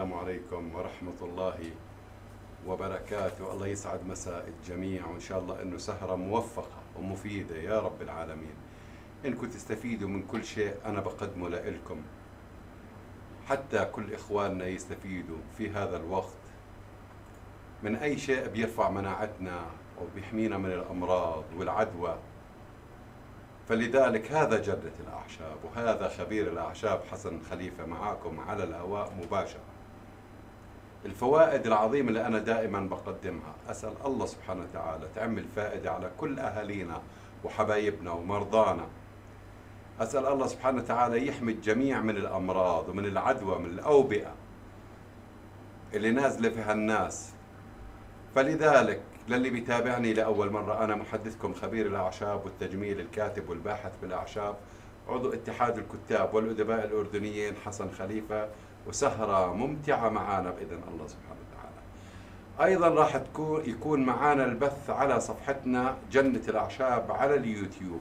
السلام عليكم ورحمة الله وبركاته. الله يسعد مساء الجميع، وإن شاء الله أنه سهرة موفقة ومفيدة يا رب العالمين. إنكم تستفيدوا من كل شيء أنا بقدمه لإلكم، حتى كل إخواننا يستفيدوا في هذا الوقت من أي شيء بيرفع مناعتنا وبيحمينا من الأمراض والعدوى. فلذلك هذا جدة الأعشاب، وهذا خبير الأعشاب حسن خليفة معاكم على الهواء مباشرة. الفوائد العظيمة اللي أنا دائما بقدمها، أسأل الله سبحانه وتعالى تعمل فائدة على كل أهالينا وحبايبنا ومرضانا. أسأل الله سبحانه وتعالى يحمي الجميع من الأمراض ومن العدوى من الأوبئة اللي نازلة فيها الناس. فلذلك للي بيتابعني لأول مرة، أنا محدثكم خبير الأعشاب والتجميل الكاتب والباحث بالأعشاب، عضو اتحاد الكتاب والأدباء الأردنيين حسن خليفة، وسهرة ممتعة معنا بإذن الله سبحانه وتعالى. أيضا راح يكون معنا البث على صفحتنا جنة الأعشاب على اليوتيوب.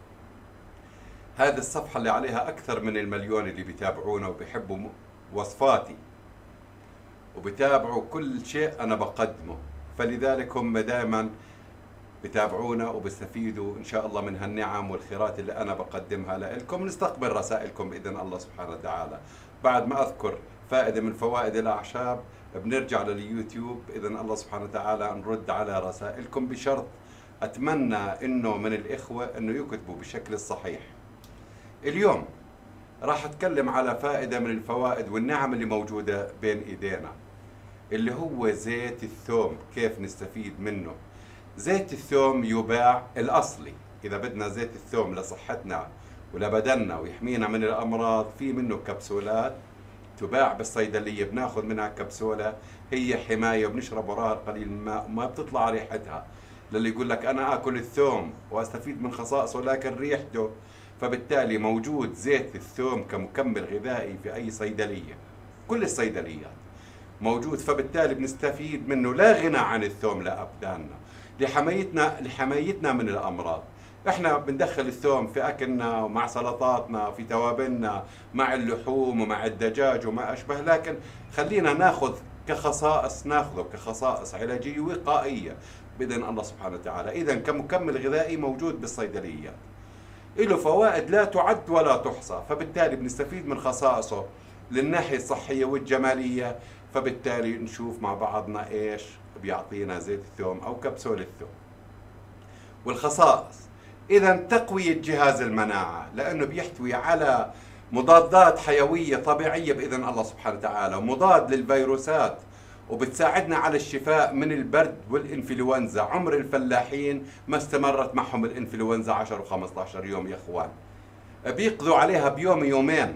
هذه الصفحة اللي عليها أكثر من 1,000,000 اللي بيتابعونا وبيحبوا وصفاتي وبيتابعوا كل شيء أنا بقدمه، فلذلك هم دائما بتابعونا وبيستفيدوا إن شاء الله من هالنعم والخيرات اللي أنا بقدمها لكم. نستقبل رسائلكم بإذن الله سبحانه وتعالى. بعد ما أذكر فائدة من فوائد الأعشاب بنرجع لليوتيوب بإذن الله سبحانه وتعالى نرد على رسائلكم، بشرط أتمنى إنه من الإخوة إنه يكتبوا بالشكل الصحيح. اليوم راح أتكلم على فائدة من الفوائد والنعم اللي موجودة بين إيدينا، اللي هو زيت الثوم. كيف نستفيد منه؟ زيت الثوم يباع الأصلي، إذا بدنا زيت الثوم لصحتنا ولبدننا ويحمينا من الأمراض، في منه كبسولات تباع بالصيدلية، بناخذ منها كبسولة هي حماية وبنشرب وراها قليل من الماء وما بتطلع ريحتها. للي يقول لك أنا آكل الثوم وأستفيد من خصائصه لكن ريحته، فبالتالي موجود زيت الثوم كمكمل غذائي في أي صيدلية، كل الصيدليات موجود، فبالتالي بنستفيد منه. لا غنى عن الثوم لأبداننا، لحمايتنا من الأمراض. احنا بندخل الثوم في أكلنا ومع سلطاتنا في توابلنا مع اللحوم ومع الدجاج وما أشبه، لكن خلينا ناخذ ناخذه كخصائص علاجية وقائية بإذن الله سبحانه وتعالى. إذا كمكمل غذائي موجود بالصيدليات، له فوائد لا تعد ولا تحصى، فبالتالي بنستفيد من خصائصه للناحية الصحية والجمالية. فبالتالي نشوف مع بعضنا إيش بيعطينا زيت الثوم أو كبسولة الثوم. والخصائص، إذا تقوية جهاز المناعة، لأنه بيحتوي على مضادات حيوية طبيعية بإذن الله سبحانه وتعالى، ومضاد للفيروسات، وبتساعدنا على الشفاء من البرد والإنفلونزا. عمر الفلاحين ما استمرت معهم الإنفلونزا 10 و15 يوم يا إخوان، بيقضوا عليها بيوم يومين.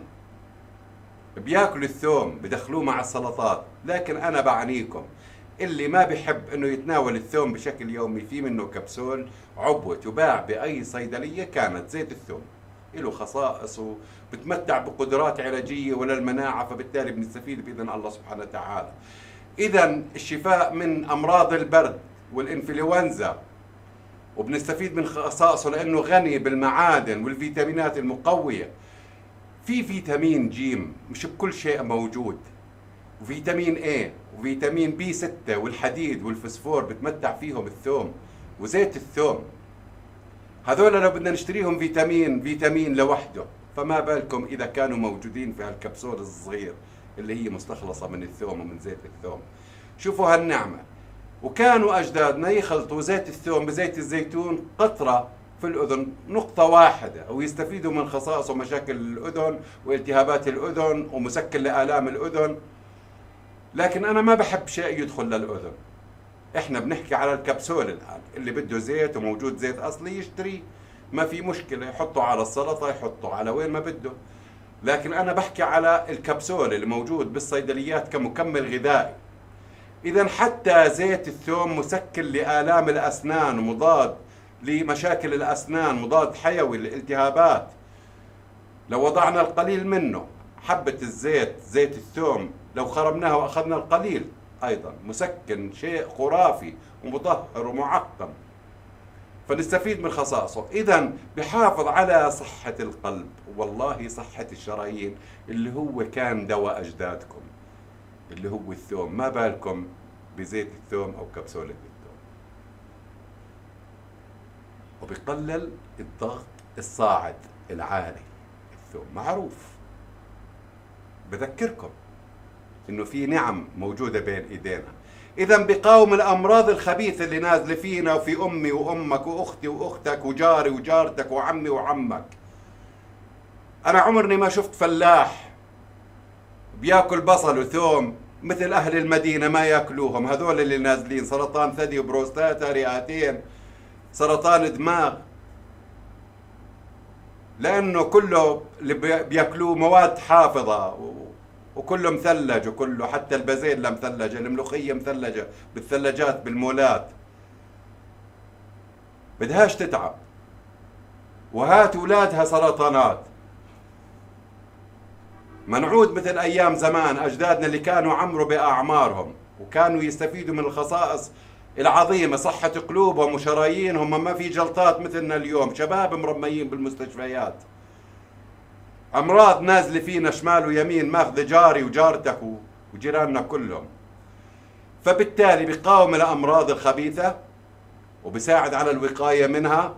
بياكلوا الثوم بدخلوه مع السلطات، لكن أنا بعنيكم اللي ما بيحب إنه يتناول الثوم بشكل يومي، في منه كبسول عبوة تباع بأي صيدلية كانت زيت الثوم، له خصائص وبتمتع بقدرات علاجية وللمناعة، فبالتالي بنستفيد بإذن الله سبحانه وتعالى. إذا الشفاء من أمراض البرد والإنفلونزا، وبنستفيد من خصائصه لأنه غني بالمعادن والفيتامينات المقوية. في فيتامين جيم مش بكل شيء موجود، وفيتامين A وفيتامين B6 والحديد والفسفور بتمتع فيهم الثوم وزيت الثوم. هذول لو بدنا نشتريهم فيتامين لوحده، فما بالكم إذا كانوا موجودين في هالكبسول الصغير اللي هي مستخلصة من الثوم ومن زيت الثوم. شوفوا هالنعمة. وكانوا أجدادنا يخلطوا زيت الثوم بزيت الزيتون قطرة في الأذن، نقطة واحدة، ويستفيدوا من خصائص ومشاكل الأذن والتهابات الأذن ومسكن لآلام الأذن. لكن أنا ما بحب شيء يدخل للأذن. إحنا بنحكي على الكبسول الآن، اللي بده زيت وموجود زيت أصلي يشتريه، ما في مشكلة، يحطه على السلطة، يحطه على وين ما بده. لكن أنا بحكي على الكبسول اللي موجود بالصيدليات كمكمل غذائي. إذا حتى زيت الثوم مسكن لآلام الأسنان ومضاد لمشاكل الأسنان، مضاد حيوي للالتهابات. لو وضعنا القليل منه، حبة الزيت زيت الثوم، لو خرمناها وأخذنا القليل، أيضا مسكن شيء خرافي ومطهر ومعقم، فنستفيد من خصائصه. إذا بحافظ على صحة القلب، والله صحة الشرايين اللي هو كان دواء أجدادكم. اللي هو الثوم. ما بالكم بزيت الثوم أو كبسولة الثوم. وبقلل الضغط الصاعد العالي. الثوم معروف. بذكركم إنه في نعم موجودة بين إيدينا. إذا بقاوم الأمراض الخبيثة اللي نازلة فينا وفي أمي وأمك وأختي وأختك وجاري وجارتك وعمي وعمك. أنا عمرني ما شفت فلاح بياكل بصل وثوم مثل أهل المدينة ما ياكلوهم. هذول اللي نازلين سرطان ثدي وبروستاتا رئتين سرطان دماغ، لأنه كله اللي بياكلوه مواد حافظة وكله مثلج، وكله حتى البازيلا مثلجة، الملوخية مثلجة بالثلاجات بالمولات. بدهاش تتعب وهات أولادها سرطانات. منعود مثل أيام زمان أجدادنا اللي كانوا عمروا بأعمارهم وكانوا يستفيدوا من الخصائص العظيمة، صحة قلوبهم وشرايينهم. ما في جلطات مثلنا اليوم، شباب مرميين بالمستشفيات، أمراض نازلة فينا شمال ويمين، ماخذ جاري وجارتك وجيراننا كلهم. فبالتالي بيقاوم الأمراض الخبيثة وبيساعد على الوقاية منها،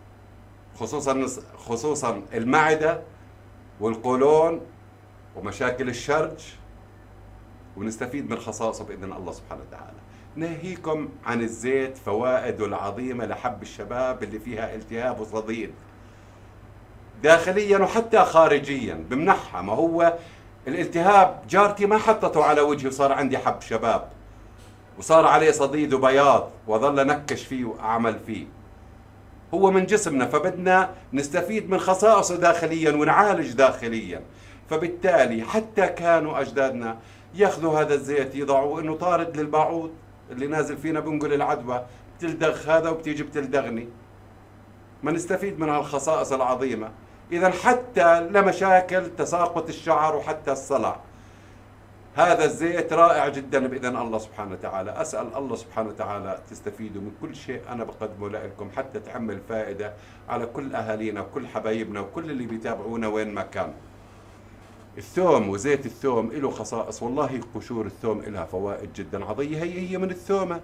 خصوصا المعدة والقولون ومشاكل الشرج، ونستفيد من خصائصه بإذن الله سبحانه وتعالى. ناهيكم عن الزيت فوائده العظيمة لحب الشباب اللي فيها التهاب وصديد داخليا وحتى خارجيا بمنحها. ما هو الالتهاب جارتي ما حطته على وجهي وصار عندي حب شباب وصار عليه صديد وبياض وظل انكش فيه واعمل فيه. هو من جسمنا، فبدنا نستفيد من خصائصه داخليا ونعالج داخليا. فبالتالي حتى كانوا اجدادنا ياخذوا هذا الزيت يضعوه انه طارد للبعوض اللي نازل فينا بنقل العدوى، بتلدغ هذا وبتيجي بتلدغني. ما نستفيد من هالخصائص العظيمة. إذا حتى لمشاكل تساقط الشعر وحتى الصلع، هذا الزيت رائع جدا بإذن الله سبحانه وتعالى. أسأل الله سبحانه وتعالى تستفيدوا من كل شيء أنا بقدمه لكم حتى تعمل فائدة على كل أهالينا وكل حبايبنا وكل اللي بيتابعونا وين ما كان. الثوم وزيت الثوم له خصائص، والله قشور الثوم لها فوائد جدا عظيمة. هي من الثومة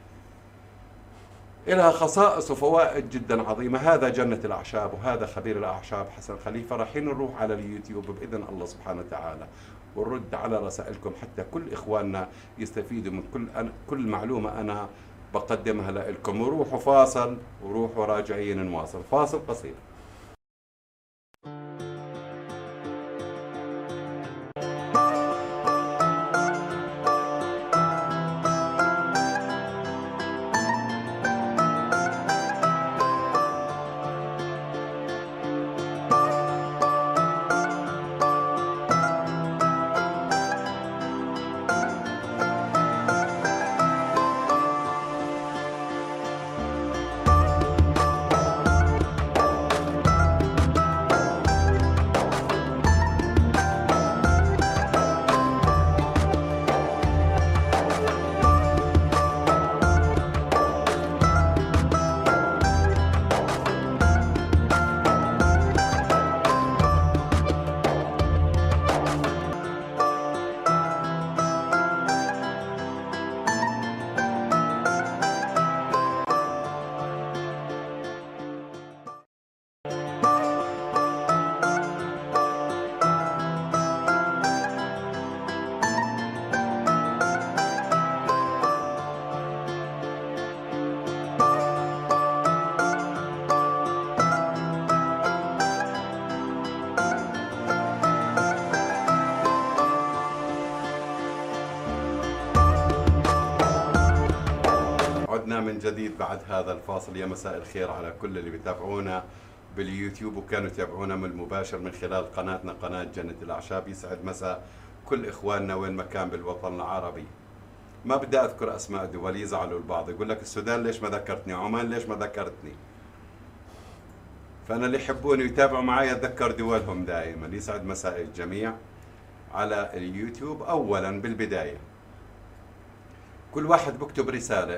لها خصائص وفوائد جدا عظيمة. هذا جنة الأعشاب وهذا خبير الأعشاب حسن خليفة. رايحين نروح على اليوتيوب بإذن الله سبحانه وتعالى ونرد على رسائلكم حتى كل إخواننا يستفيدوا من كل معلومة أنا بقدمها لكم. وروحوا فاصل وروحوا راجعين نواصل. فاصل قصير. من جديد بعد هذا الفاصل. يا مساء الخير على كل اللي بيتابعونا باليوتيوب وكانوا يتابعونا من المباشر من خلال قناتنا قناة جنة الأعشاب. يسعد مساء كل إخواننا وين ما كان بالوطن العربي. ما بدي أذكر أسماء دول يزعلوا البعض، يقول لك السودان ليش ما ذكرتني، عمان ليش ما ذكرتني. فأنا اللي يحبوني ويتابعوا معي أتذكر دولهم دائما. يسعد مساء الجميع على اليوتيوب. أولا بالبداية كل واحد بكتب رسالة،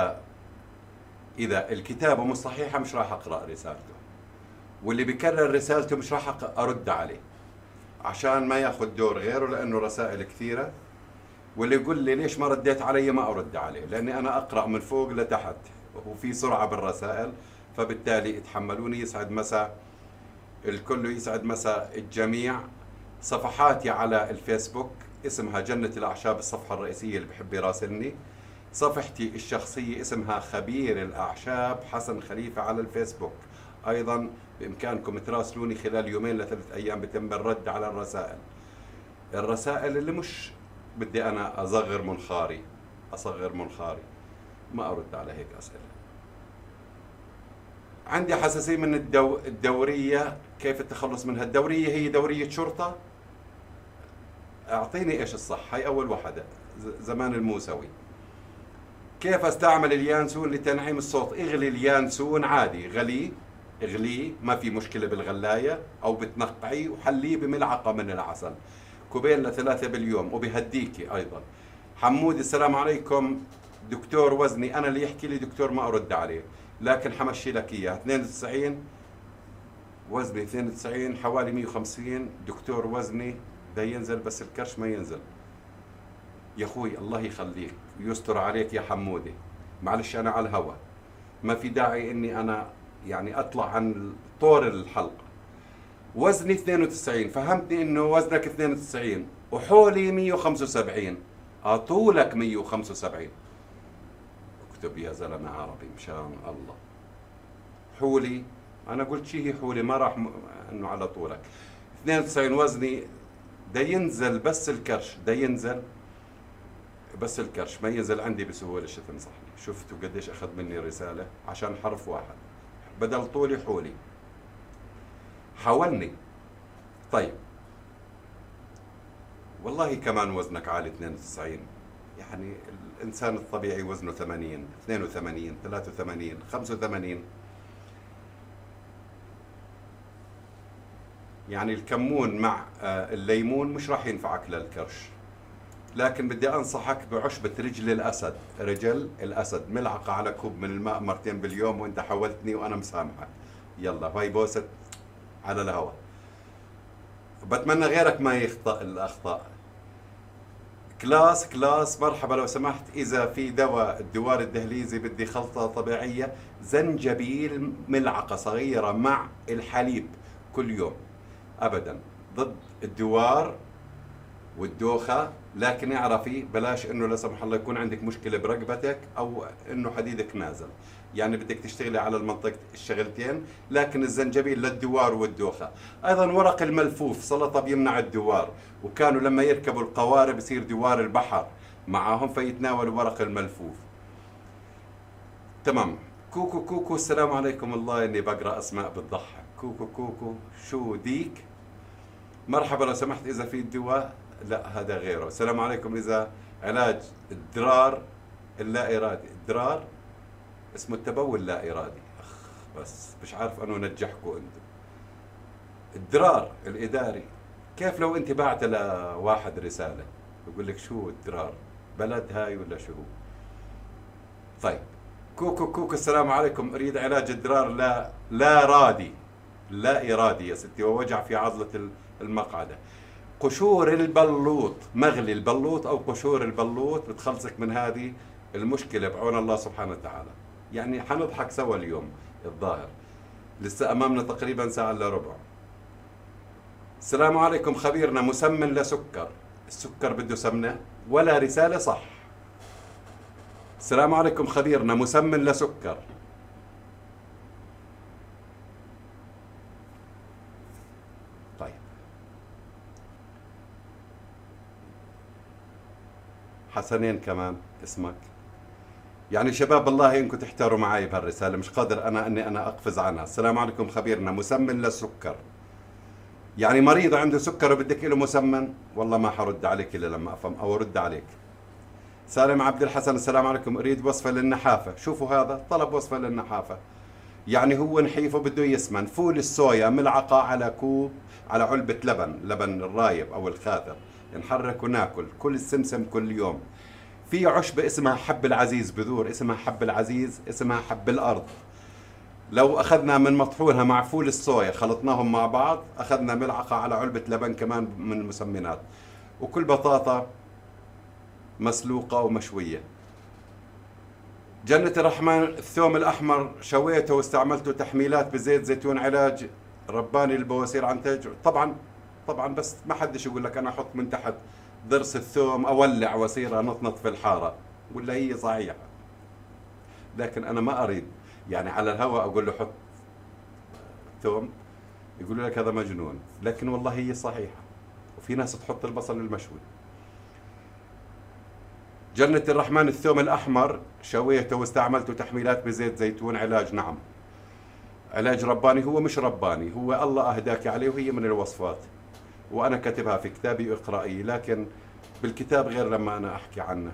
إذا الكتابة مش صحيحة مش راح أقرأ رسالته، واللي بيكرر رسالته مش راح أرد عليه عشان ما ياخذ دور غيره، لأنه رسائل كثيرة واللي يقول لي ليش ما رديت علي ما أرد عليه، لأني أنا أقرأ من فوق لتحت وفي سرعة بالرسائل، فبالتالي اتحملوني. يسعد مساء الكل، يسعد مساء الجميع. صفحاتي على الفيسبوك اسمها جنة الأعشاب، الصفحة الرئيسية اللي بحب يراسلني. صفحتي الشخصية اسمها خبير الأعشاب حسن خليفة على الفيسبوك. أيضا بإمكانكم تراسلوني خلال 2 ل 3 أيام بتم الرد على الرسائل اللي مش بدي أنا أصغر منخاري ما أرد على هيك أسئلة. عندي حساسية من الدورية، كيف التخلص منها؟ الدورية هي دورية شرطة؟ أعطيني إيش الصح. هاي أول واحدة، زمان الموسوي. كيف أستعمل اليانسون لتنعيم الصوت؟ اغلي اليانسون عادي، اغليه ما في مشكلة بالغلاية، أو بتنقعيه وحليه بملعقة من العسل 2 ل 3 باليوم، وبهديكي أيضا. حمود السلام عليكم دكتور، وزني أنا اللي يحكي لي دكتور ما أرد عليه، لكن حمشي لك إياه. 92 وزني 92 حوالي 150 دكتور، وزني ده ينزل بس الكرش ما ينزل. يا أخوي الله يخليك ويستر عليك يا حمودي، معلش أنا على الهوى ما في داعي إني أنا يعني أطلع عن طور الحلقة. وزني 92، فهمتني إنه وزنك 92 وحولي 175، طولك 175. اكتب يا زلمة عربي مشان الله. حولي، أنا قلت شيء حولي ما راح إنه على طولك. 92 وزني، ده ينزل بس الكرش، ده ينزل بس الكرش ما ينزل عندي بسهولة. شو تنصحني؟ شفتوا قديش أخذ مني رسالة عشان حرف واحد، بدل طولي حولي. حاولني. طيب والله كمان وزنك عالي 92، يعني الإنسان الطبيعي وزنه 80 82 83 85. يعني الكمون مع الليمون مش راح ينفعك للكرش، لكن بدي أنصحك بعشبة رجل الأسد، ملعقة على كوب من الماء 2 باليوم، وانت حولتني وأنا مسامحك. يلا هاي بوسة على الهواء. بتمنى غيرك ما يخطأ الأخطاء. كلاس مرحبا، لو سمحت إذا في دواء الدوار الدهليزي بدي خلطة طبيعية، زنجبيل ملعقة صغيرة مع الحليب كل يوم، أبدا ضد الدوار والدوخة. لكن اعرفي بلاش انه لا سمح الله يكون عندك مشكلة برقبتك او انه حديدك نازل، يعني بدك تشتغلي على المنطقة الشغلتين. لكن الزنجبيل للدوار والدوخة. ايضا ورق الملفوف سلطة بيمنع الدوار، وكانوا لما يركبوا القوارب يصير دوار البحر معاهم فيتناولوا ورق الملفوف. تمام. كوكو السلام عليكم، الله اني بقرأ اسماء بتضحك. كوكو شو ديك؟ مرحبا، لو سمحت اذا في دواء، لا هذا غيره. السلام عليكم، إذا علاج الدرار اللا إرادي، الدرار اسمه التبول اللا إرادي. بس مش عارف أنه نجحكم أنتم. الدرار الإداري، كيف لو أنت بعت لواحد رسالة يقول لك شو الدرار، بلد هاي ولا شو؟ طيب كوكو السلام عليكم، أريد علاج الدرار لا إرادي يا ستي، ووجع في عضلة المقعدة. قشور البلوط، مغلي البلوط أو قشور البلوط بتخلصك من هذه المشكلة بعون الله سبحانه وتعالى. يعني حنضحك سوا اليوم الظاهر، لسه أمامنا تقريبا ساعة إلا ربع. السلام عليكم، خبيرنا مسمن لسكر، السكر بده سمنة ولا رسالة صح؟ السلام عليكم خبيرنا مسمن لسكر. حسنين كمان اسمك. يعني شباب الله انكم تحتاروا معي بهالرسالة، مش قادر اني انا اقفز عنها. السلام عليكم خبيرنا مسمن للسكر، يعني مريض عنده سكر وبدك له مسمن؟ والله ما حرد عليك الا لما افهم او ارد عليك. سالم عبد الحسن السلام عليكم، اريد وصفة للنحافة. شوفوا هذا طلب وصفة للنحافة، يعني هو نحيفه بده يسمن. فول الصويا ملعقة على كوب على علبة لبن الرايب او الخاثر، نحرك وناكل. كل السمسم كل يوم. في عشبة اسمها حب العزيز، بذور اسمها حب العزيز، اسمها حب الأرض. لو أخذنا من مطحونها مع فول الصويا خلطناهم مع بعض، أخذنا ملعقة على علبة لبن كمان من المسمنات. وكل بطاطا مسلوقة ومشوية. جنة الرحمن الثوم الأحمر شويته واستعملته تحميلات بزيت زيتون، علاج رباني للبواسير عن تاج. طبعا بس ما حدش يقول لك أنا أحط من تحت ضرس الثوم أولع وأصير أنطنط في الحارة، ولا هي صحيحة. لكن أنا ما أريد يعني على الهواء أقول له حط ثوم، يقولوا لك هذا مجنون، لكن والله هي صحيحة. وفي ناس تحط البصل المشوي. جنة الرحمن الثوم الأحمر شويته واستعملته تحميلات بزيت زيتون، علاج، نعم علاج رباني. هو مش رباني، هو الله أهداك عليه، وهي من الوصفات، وأنا كاتبها في كتابي اقرأي، لكن بالكتاب غير لما أنا أحكي عنه.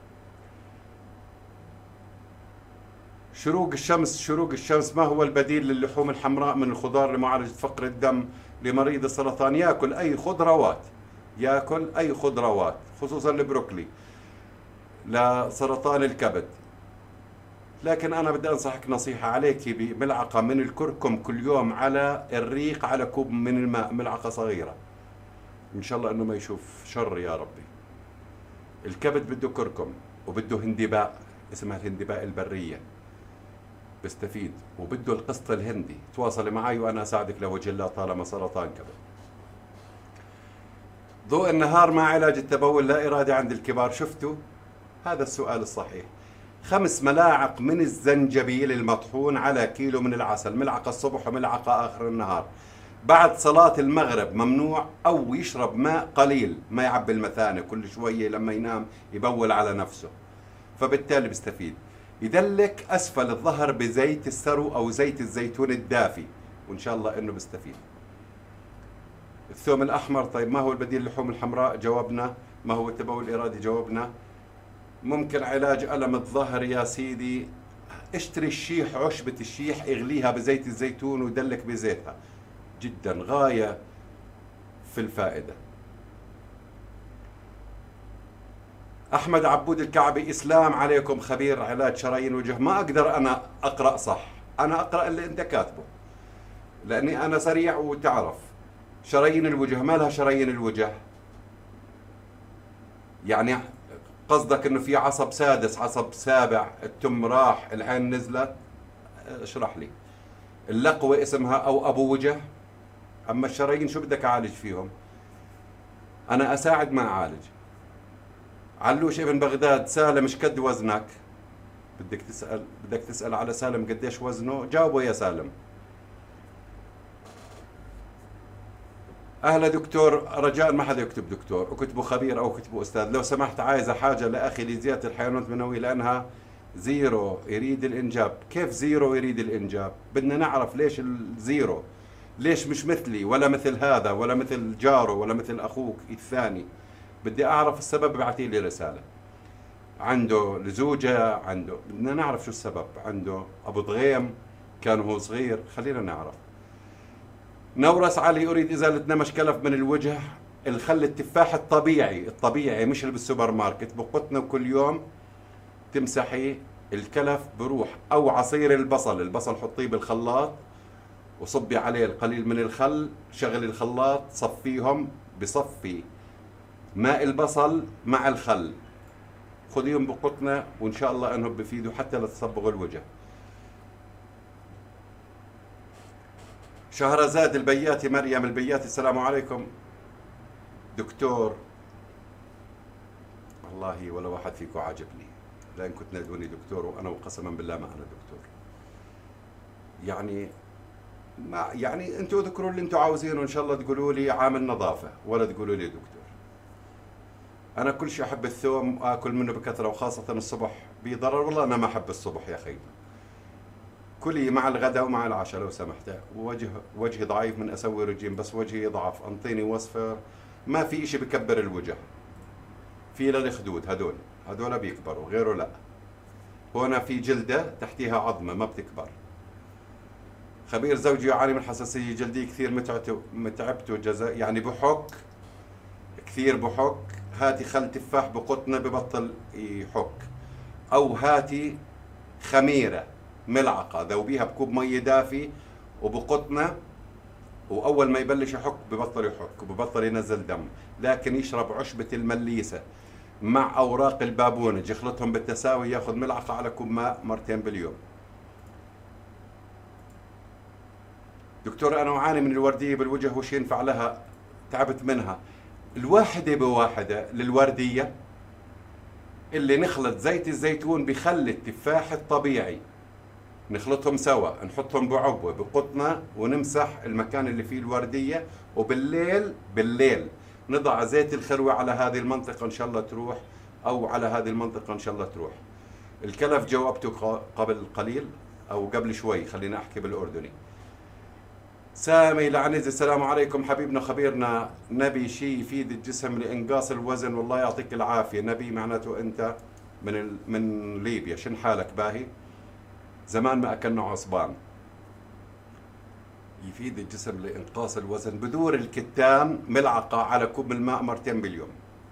شروق الشمس ما هو البديل للحوم الحمراء من الخضار لمعالجة فقر الدم لمريض السرطان؟ يأكل أي خضروات، خصوصا البروكلي لسرطان الكبد. لكن أنا بدي أنصحك نصيحة، عليك بملعقة من الكركم كل يوم على الريق، على كوب من الماء، ملعقة صغيرة، إن شاء الله أنه ما يشوف شر يا ربي. الكبد بده كركم، وبده هندباء اسمها الهندباء البرية، بستفيد، وبده القسط الهندي. تواصلي معي وأنا أساعدك لوجه الله طالما سرطان كبد. ضوء النهار مع علاج التبول لا إرادي عند الكبار، شفتوا؟ هذا السؤال الصحيح. 5 ملاعق من الزنجبيل المطحون على كيلو من العسل، ملعقة الصبح وملعقة آخر النهار. بعد صلاة المغرب ممنوع، أو يشرب ماء قليل، ما يعبي المثانة كل شوية لما ينام يبول على نفسه، فبالتالي بيستفيد. يدلك أسفل الظهر بزيت السرو أو زيت الزيتون الدافي، وإن شاء الله إنه بيستفيد. الثوم الأحمر، طيب ما هو البديل للحوم الحمراء؟ جاوبنا. ما هو التبول الإرادي؟ جاوبنا. ممكن علاج ألم الظهر يا سيدي، اشتري الشيح، عشبة الشيح، اغليها بزيت الزيتون ودلك بزيتها، جدا غاية في الفائدة. أحمد عبود الكعبي، إسلام عليكم، خبير علاج شرايين وجه. ما أقدر أنا أقرأ صح، أنا أقرأ اللي أنت كاتبه، لأني أنا سريع. وتعرف شرايين الوجه، ما لها شرايين الوجه؟ يعني قصدك انه في عصب سادس، عصب سابع، التم راح، العين نزلت؟ اشرح لي. اللقوة اسمها او ابو وجه، اما الشرايين شو بدك اعالج فيهم؟ انا اساعد ما اعالج. علوش ابن بغداد، سالم ايش قد وزنك؟ بدك تسأل على سالم قديش وزنه؟ جاوبه يا سالم. أهلا دكتور، رجاء ما حدا يكتب دكتور، وكتبوا خبير أو كتبوا أستاذ لو سمحت. عايزة حاجة لأخي لزيادة الحيوانات المنوية لأنها زيرو يريد الإنجاب. كيف زيرو يريد الإنجاب؟ بدنا نعرف ليش الزيرو، ليش مش مثلي ولا مثل هذا ولا مثل جاره ولا مثل أخوك الثاني. بدي أعرف السبب، بعتي لي رسالة. عنده لزوجة، عنده، بدنا نعرف شو السبب. عنده أبو ضغيم كان هو صغير، خلينا نعرف. نورس علي، أريد إزالة نمش كلف من الوجه. الخل التفاح الطبيعي مش اللي بالسوبر ماركت، بقطنه كل يوم تمسحي الكلف بروح. أو عصير البصل حطيه بالخلاط وصبي عليه القليل من الخل، شغلي الخلاط صفيهم، بصفي ماء البصل مع الخل، خذيهم بقطنه، وإن شاء الله أنهم بفيدوا حتى لتصبغوا الوجه. شهرزاد البياتي، مريم البياتي، السلام عليكم دكتور. والله ولا واحد فيكم عاجبني، لأن كنت نادوني دكتور وأنا وقسما بالله ما أنا دكتور. يعني أنتوا اذكروا اللي أنتوا عاوزينه، إن شاء الله تقولوا لي عامل نظافة ولا تقولوا لي دكتور. أنا كل شيء أحب الثوم، آكل منه بكثرة، وخاصة الصبح بضرر. والله أنا ما أحب الصبح يا أخي، كلي مع الغداء ومع العشاء لو سمحت. وجهي ضعيف من اسوي رجيم، بس وجهي ضعف، انطيني وصفه. ما في اشي بكبر الوجه، في للخدود، هدول بيكبروا، غيره لا. هنا في جلده تحتيها عظمه ما بتكبر. خبير زوجي يعاني من حساسيه جلديه كثير، متعبته جزاء، يعني بحك كثير، بحك. هاتي خل تفاح بقطنه ببطل يحك، او هاتي خميره ملعقة ذوبيها بكوب مية دافي وبقطنة، وأول ما يبلش يحك ببطل يحك وببطل ينزل دم. لكن يشرب عشبة المليسة مع أوراق البابونج، يخلطهم بالتساوي، ياخذ ملعقة على كوب ماء مرتين باليوم. دكتور أنا أعاني من الوردية بالوجه، وش ينفع لها؟ تعبت منها. الواحدة بواحدة للوردية اللي نخلط زيت الزيتون بخل التفاح الطبيعي، نخلطهم سوا، نحطهم بعبوة بقطنة ونمسح المكان اللي فيه الوردية، وبالليل نضع زيت الخروع على هذه المنطقة إن شاء الله تروح، أو على هذه المنطقة إن شاء الله تروح. الكلف جاوبته قبل قليل أو قبل شوي، خلينا أحكي بالأردني. سامي العنزي السلام عليكم حبيبنا خبيرنا، نبي شيء يفيد الجسم لإنقاص الوزن، والله يعطيك العافية. نبي معناته أنت من ليبيا، شن حالك باهي؟ زمان ما أكلنا عصبان. يفيد الجسم لإنقاص الوزن، بذور الكتان ملعقة على كوب الماء مرتين باليوم.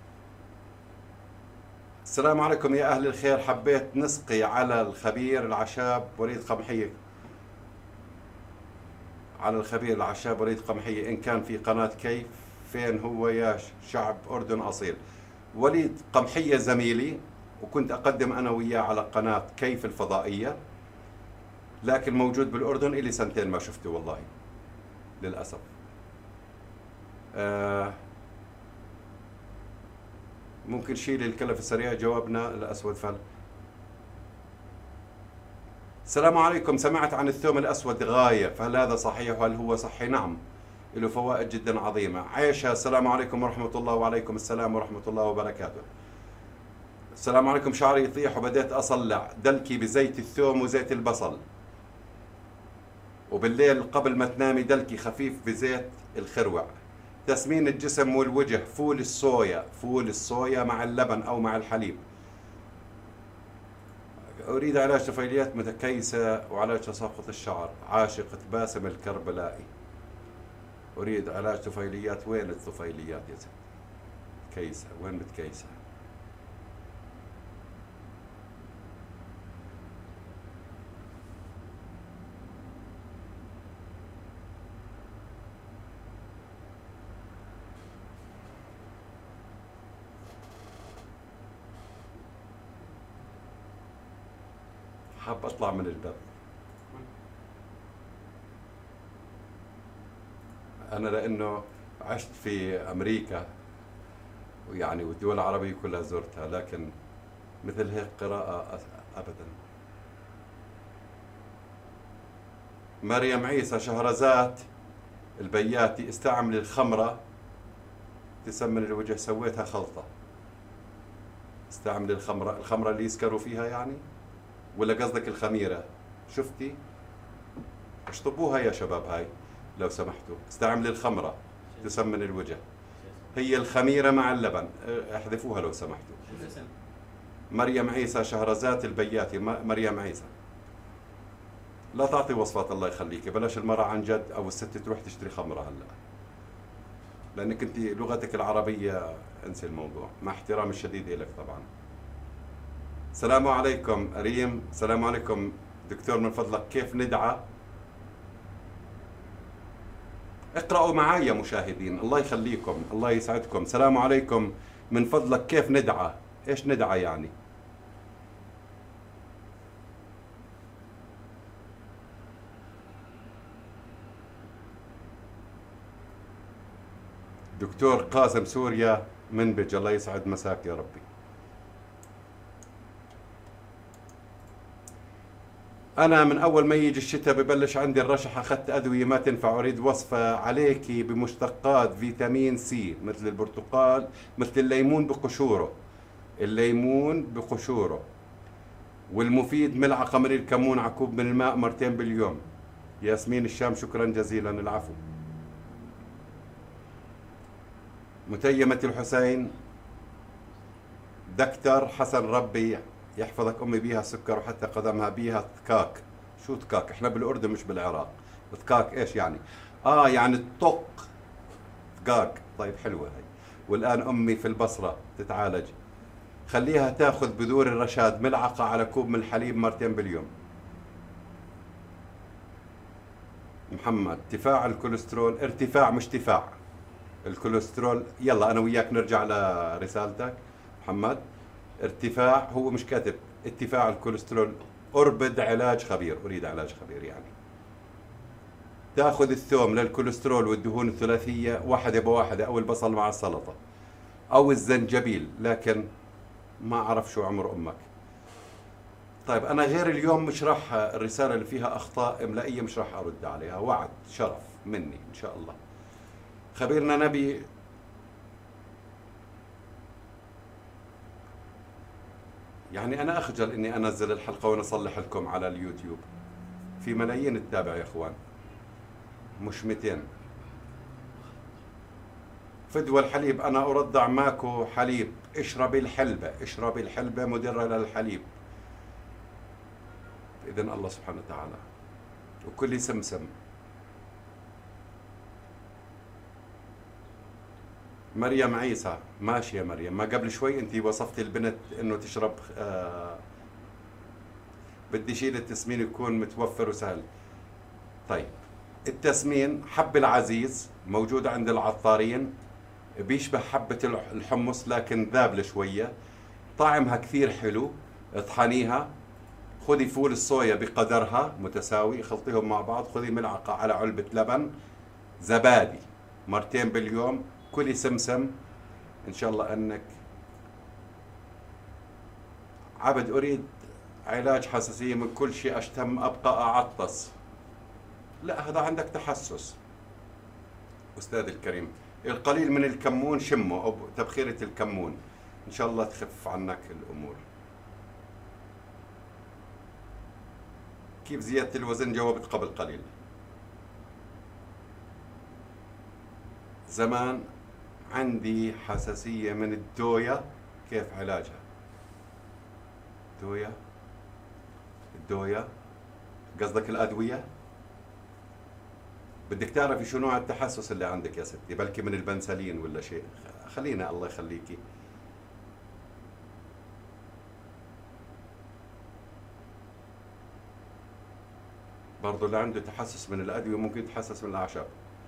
السلام عليكم يا أهل الخير، حبيت نسقي على الخبير العشاب وليد قمحية، على الخبير العشاب وليد قمحية إن كان في قناة كيف. فين هو يا شعب أردن أصيل؟ وليد قمحية زميلي، وكنت أقدم أنا وياه على قناة كيف الفضائية، لكن موجود بالأردن إلي سنتين ما شفته والله للأسف. ممكن شيل الكلف السريع، جوابنا الأسود فل. السلام عليكم، سمعت عن الثوم الأسود غاية، فهل هذا صحيح وهل هو صحي؟ نعم، له فوائد جدا عظيمة. عيشة السلام عليكم ورحمة الله. وعليكم السلام ورحمة الله وبركاته. السلام عليكم، شعري يطيح وبدأت أصلع، دلكي بزيت الثوم وزيت البصل، وبالليل قبل ما تنامي دلكي خفيف بزيت الخروع. تسمين الجسم والوجه، فول الصويا مع اللبن أو مع الحليب. أريد علاج طفيليات متكيسة وعلاج تساقط الشعر، عاشقة باسم الكربلائي. أريد علاج طفيليات. وين الطفيليات يا زلمة؟ كيسة وين متكيسة؟ حاب أطلع من الباب. أنا لأنه عشت في أمريكا ويعني والدول العربية كلها زرتها، لكن مثل هيك قراءة أبدا. مريم عيسى شهرزاد البياتي، استعمل الخمرة تسمن الوجه، سويتها خلطة. استعمل الخمرة اللي يسكروا فيها يعني، ولا قصدك الخميرة؟ شفتي؟ اشطبوها يا شباب هاي لو سمحتوا. استعمل الخمرة تسمن الوجه، هي الخميرة مع اللبن، احذفوها لو سمحتوا. مريم عيسى شهرزاد البياتي، مريم عيسى. لا تعطي وصفات الله يخليك، بلاش المرأة عن جد أو الست تروح تشتري خمرة هلا، لأنك أنت لغتك العربية انسي الموضوع، مع احترامي الشديد إلك طبعا. السلام عليكم ريم، السلام عليكم دكتور، من فضلك كيف ندعى؟ اقرأوا معي يا مشاهدين، الله يخليكم، الله يسعدكم. السلام عليكم، من فضلك كيف ندعى؟ ايش ندعى يعني؟ دكتور قاسم سوريا منبج، الله يسعد مساك يا ربي. أنا من أول ما يجي الشتاء ببلش عندي الرشح، أخذت أدوية ما تنفع، أريد وصفة عليكي بمشتقات فيتامين سي مثل البرتقال، مثل الليمون بقشوره، الليمون بقشوره، والمفيد ملعقة من الكمون على كوب من الماء مرتين باليوم. ياسمين الشام شكرا جزيلا، العفو. متيمة الحسين، دكتور حسن ربي يحفظك أمي بيها سكر وحتى قدمها بيها تكاك. شو تكاك؟ احنا بالأردن مش بالعراق. تكاك ايش يعني؟ يعني الطق تكاك. طيب حلوة هي. والآن أمي في البصرة تتعالج، خليها تاخذ بذور الرشاد ملعقة على كوب من الحليب مرتين باليوم. محمد، ارتفاع الكوليسترول، ارتفاع مش ارتفاع الكوليسترول. يلا أنا وياك نرجع لرسالتك. محمد، ارتفاع، هو مش كاتب ارتفاع الكوليسترول، أربد علاج خبير، أريد علاج خبير يعني. تاخذ الثوم للكوليسترول والدهون الثلاثية واحدة بواحدة، أو البصل مع السلطة، أو الزنجبيل، لكن ما أعرف شو عمر أمك. طيب أنا غير اليوم مش راح، الرسالة اللي فيها أخطاء إملائية مش راح أرد عليها، وعد شرف مني إن شاء الله. خبيرنا نبي، يعني أنا أخجل إني أنزل الحلقة ونصلح لكم على اليوتيوب، في ملايين تتابع يا إخوان، مش 200. فدوى الحليب، أنا أرضع ماكو حليب، اشربي الحلبة، اشربي الحلبة مدرة للحليب بإذن الله سبحانه وتعالى. وكلي سمسم. مريم عيسى، ماشي يا مريم، ما قبل شوي انت وصفتي البنت انه تشرب بدي شيء للتسمين يكون متوفر وسهل. طيب التسمين، حب العزيز موجود عند العطارين، بيشبه حبة الحمص لكن ذابلة شوية، طعمها كثير حلو، اطحنيها، خذي فول الصويا بقدرها متساوي، خلطيهم مع بعض، خذي ملعقة على علبة لبن، زبادي مرتين باليوم، كلي سمسم، ان شاء الله انك عبد. اريد علاج حساسية من كل شيء اشتم، ابقى اعطس. لا هذا عندك تحسس استاذ الكريم. القليل من الكمون شمه، او تبخيرة الكمون، ان شاء الله تخف عنك الامور. كيف زيادة الوزن؟ جاوبت قبل قليل. زمان عندي حساسية من الدوية، كيف علاجها؟ الدوية قصدك الأدوية؟ بدك تعرفي شو نوع التحسس اللي عندك يا ستي، بلكي من البنسلين ولا شيء. خلينا الله يخليكي. برضو اللي عنده تحسس من الأدوية ممكن يتحسس من الأعشاب.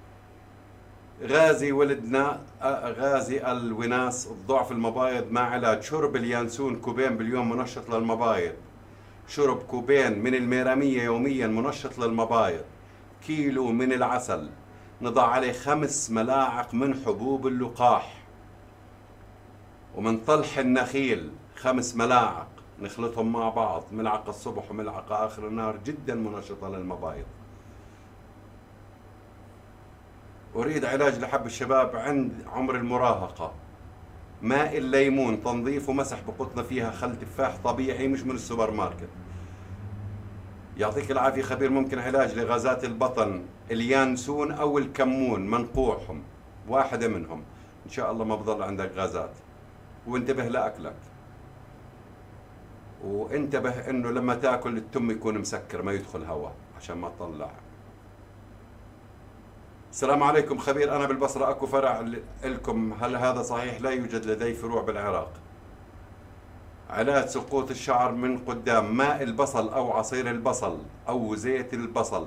غازي ولدنا، غازي الوناس، الضعف المبايض مع علاج، شرب اليانسون كوبين باليوم منشط للمبايض، شرب كوبين من الميرامية يوميا منشط للمبايض، كيلو من العسل، نضع عليه 5 ملاعق من حبوب اللقاح، ومن طلح النخيل 5 ملاعق، نخلطهم مع بعض، ملعقة الصبح وملعقة آخر النهار، جدا منشطة للمبايض. أريد علاج لحب الشباب عند عمر المراهقة، ماء الليمون، تنظيف ومسح بقطنة فيها خل تفاح طبيعي مش من السوبر ماركت. يعطيك العافية خبير. ممكن علاج لغازات البطن، اليانسون أو الكمون منقوعهم، واحدة منهم إن شاء الله ما بضل عندك غازات. وانتبه لأكلك، وانتبه إنه لما تاكل التم يكون مسكر، ما يدخل هواء عشان ما تطلع. السلام عليكم خبير، أنا بالبصرة أكو فرع لكم، هل هذا صحيح؟ لا يوجد لدي فروع بالعراق. علاج سقوط الشعر من قدام، ماء البصل أو عصير البصل أو زيت البصل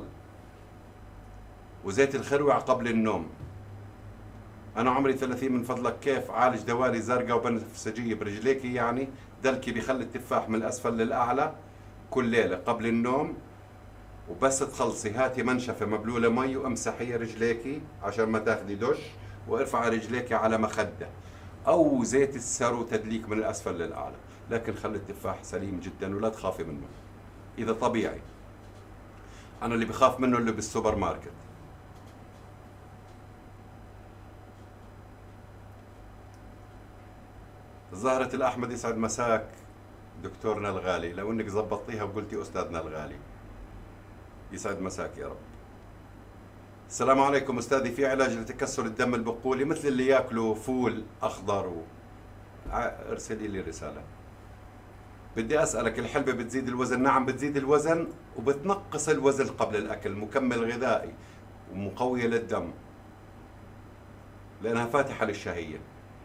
وزيت الخروع قبل النوم. أنا عمري 30، من فضلك كيف عالج دوالي زرقاء وبنفسجية برجليكي؟ يعني دلكي بخل التفاح من الأسفل للأعلى كل ليلة قبل النوم، وبس تخلصي هاتي منشفة مبلولة مي وامسحي رجليكي عشان ما تاخذي دش، وارفعي رجليكي على مخدة، أو زيت السرو تدليك من الأسفل للأعلى. لكن خل التفاح سليم جدا ولا تخافي منه إذا طبيعي. أنا اللي بخاف منه اللي بالسوبر ماركت. زهرة الأحمد، يسعد مساك دكتورنا الغالي، لو انك زبطتيها وقلتي أستاذنا الغالي، يسعد مساك يا رب. السلام عليكم أستاذي، في علاج لتكسر الدم البقولي مثل اللي ياكلوا فول أخضر ارسلي لي رسالة. بدي أسألك، الحلبة بتزيد الوزن؟ نعم بتزيد الوزن وبتنقص الوزن قبل الأكل، مكمل غذائي ومقوية للدم لأنها فاتحة للشهية.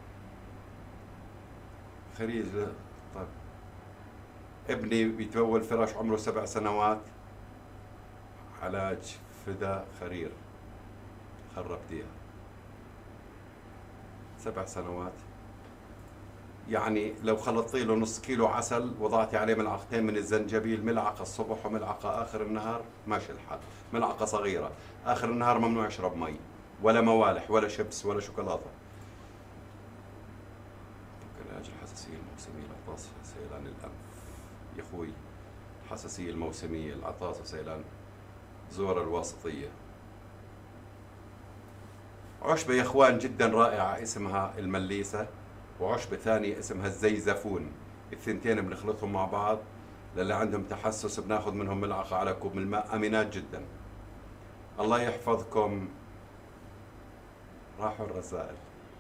خريج. طيب ابني بيتبول فراش عمره 7 سنوات، علاج فدا خرير، خربتيها. 7 سنوات يعني لو خلطتي له نص كيلو عسل وضعتي عليه ملعقتين من الزنجبيل، ملعقة الصبح وملعقة آخر النهار، ماشي الحال. ملعقة صغيرة. آخر النهار ممنوع يشرب مي ولا موالح ولا شيبس ولا شوكولاتة. ممكن أجل الحساسية الموسمية، العطاس، سيلان الأنف. يا أخوي الحساسية الموسمية، العطاس وسيلان، زور الواسطية. عشبة يا اخوان جدا رائعة اسمها المليسة، وعشبة ثانية اسمها الزيزفون. الثنتين بنخلطهم مع بعض، للي عندهم تحسس بناخذ منهم ملعقة على كوب من الماء، امنات جدا. الله يحفظكم. راحوا الرسائل.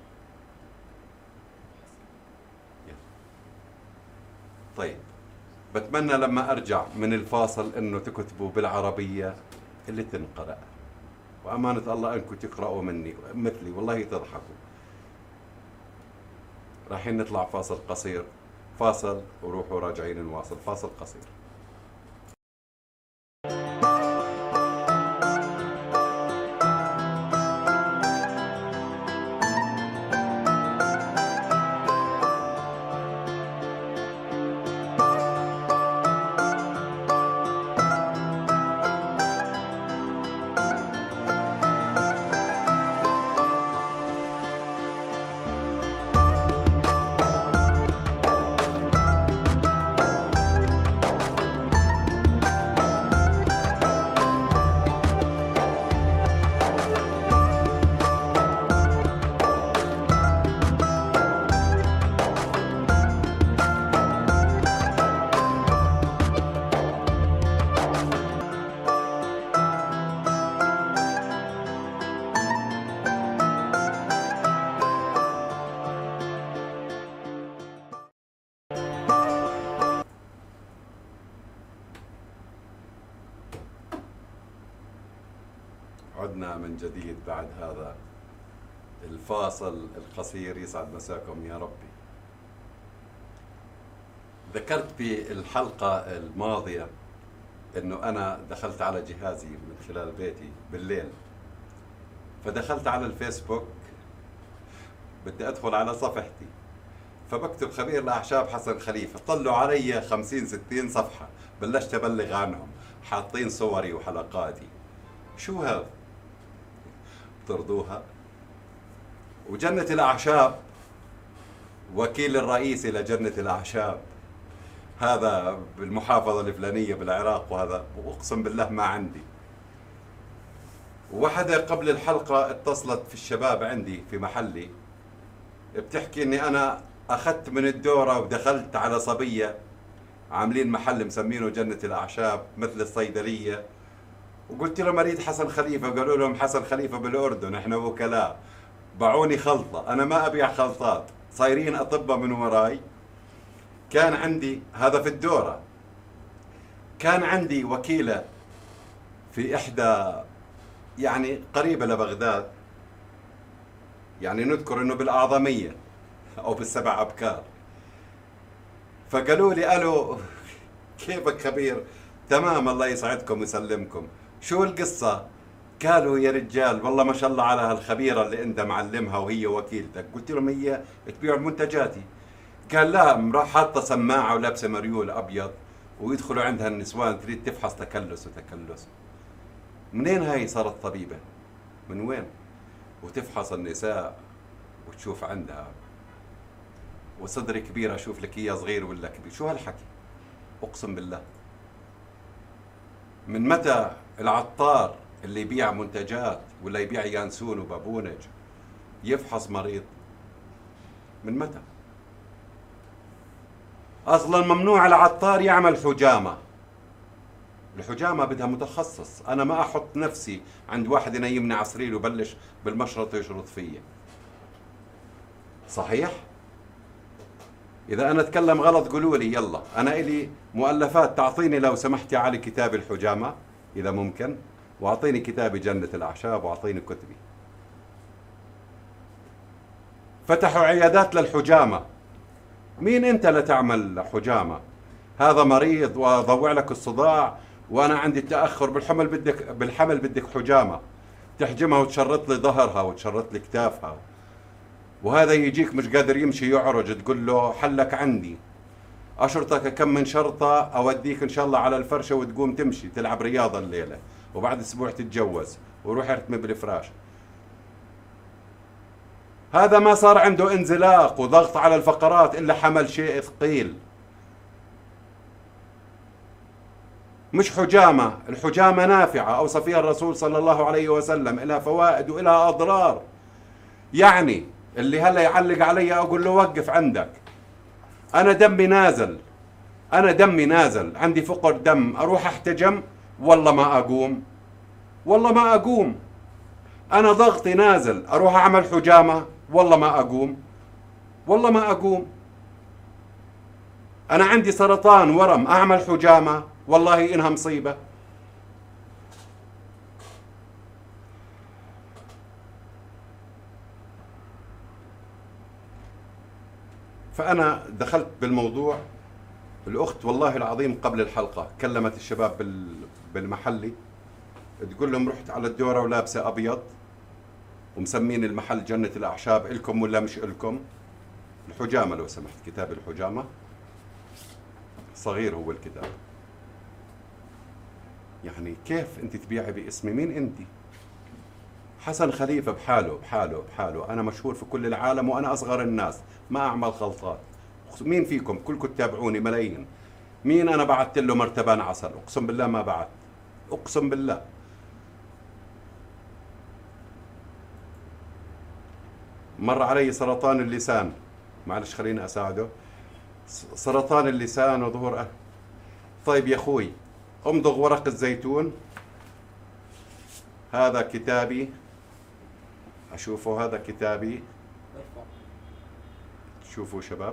طيب، بتمنى لما ارجع من الفاصل انه تكتبوا بالعربية اللي تنقرأ، وأمانة الله أنكم تقرأوا مني مثلي والله تضحكوا. رايحين نطلع فاصل قصير، فاصل وروحوا راجعين نواصل. فاصل قصير. عدنا من جديد بعد هذا الفاصل القصير. يسعد مساكم يا ربي. ذكرت بالحلقة الماضية انه انا دخلت على جهازي من خلال بيتي بالليل، فدخلت على الفيسبوك، بدي ادخل على صفحتي، فبكتب خبير الاعشاب حسن خليفة، طلعوا علي 50-60 صفحة، بلشت ابلغ عنهم، حاطين صوري وحلقاتي. شو هذا؟ طردوها. وجنة الأعشاب، وكيل الرئيسي لجنة الأعشاب هذا بالمحافظة الفلانية بالعراق، وهذا أقسم بالله ما عندي. وواحدة قبل الحلقة اتصلت في الشباب عندي في محلي، بتحكي إني أنا أخذت من الدورة ودخلت على صبية عاملين محل مسمينه جنة الأعشاب مثل الصيدلية، وقلت لهم اريد حسن خليفة، قالوا لهم حسن خليفة بالأردن، احنا وكلاء. باعوني خلطة، أنا ما أبيع خلطات، صايرين أطباء من وراي. كان عندي هذا في الدورة، كان عندي وكيلة في إحدى يعني قريبة لبغداد، يعني نذكر إنه بالأعظمية أو بالسبع أبكار. فقالوا لي ألو كيفك خبير؟ تمام الله يسعدكم ويسلمكم. شو القصة؟ قالوا يا رجال والله ما شاء الله على هالخبيرة اللي انت معلمها وهي وكيلتك. قلت لهم هي تبيع منتجاتي؟ قال لا، راح حاطة سماعة ولابسة مريول أبيض ويدخلوا عندها النسوان تريد تفحص تكلس وتكلس. منين هاي صارت طبيبة؟ من وين؟ وتفحص النساء وتشوف عندها وصدر كبير، أشوف لك إياه صغير ولا كبير؟ شو هالحكي؟ أقسم بالله. من متى العطار اللي يبيع منتجات ولا يبيع يانسون وبابونج يفحص مريض؟ من متى؟ اصلا ممنوع العطار يعمل حجامة. الحجامة بدها متخصص، انا ما احط نفسي عند واحد ينيمني عصريل وبلش بالمشرط يشرط فيا. صحيح؟ اذا انا اتكلم غلط قولوا لي. يلا انا الي مؤلفات، تعطيني لو سمحت يا علي كتاب الحجامة اذا ممكن، واعطيني كتاب جنة الاعشاب، واعطيني كتبي. فتحوا عيادات للحجامة. مين انت لتعمل حجامة؟ هذا مريض واضوع لك الصداع وانا عندي التأخر بالحمل بدك حجامة تحجمها وتشرط لي ظهرها وتشرط لي كتافها. وهذا يجيك مش قادر يمشي يعرج، تقول له حلك عندي، أشرطك كم من شرطة أوديك إن شاء الله على الفرشة وتقوم تمشي تلعب رياضة الليلة، وبعد أسبوع تتجوز وروح ارتمي بالفراش. هذا ما صار عنده انزلاق وضغط على الفقرات إلا حمل شيء ثقيل، مش حجامة. الحجامة نافعة، أوصى فيها الرسول صلى الله عليه وسلم، لها فوائد وإلها أضرار. يعني اللي هلا يعلق علي أقول له وقف عندك، أنا دمي نازل، أنا دمي نازل، عندي فقر دم، أروح أحتجم والله ما أقوم، والله ما أقوم. أنا ضغطي نازل، أروح أعمل حجامة والله ما أقوم، والله ما أقوم. أنا عندي سرطان ورم، أعمل حجامة والله إنها مصيبة. فأنا دخلت بالموضوع. الأخت والله العظيم قبل الحلقة كلمت الشباب بالمحلي، تقول لهم رحت على الدورة ولابسة أبيض ومسمين المحل جنة الأعشاب، إلكم ولا مش إلكم؟ الحجامة لو سمحت، كتاب الحجامة صغير هو الكتاب. يعني كيف أنت تبيعي باسمي؟ مين أنت؟ حسن خليفة بحاله بحاله بحاله، أنا مشهور في كل العالم وأنا أصغر الناس، ما أعمل خلطات. مين فيكم كلكم تتابعوني ملايين، مين أنا بعثت له مرتبان عسل؟ أقسم بالله ما بعث، أقسم بالله. مر علي سرطان اللسان، معلش خليني أساعده، سرطان اللسان وظهور طيب يا أخوي، امضغ ورق الزيتون. هذا كتابي، أشوفوا هذا كتابي، شوفوا شباب،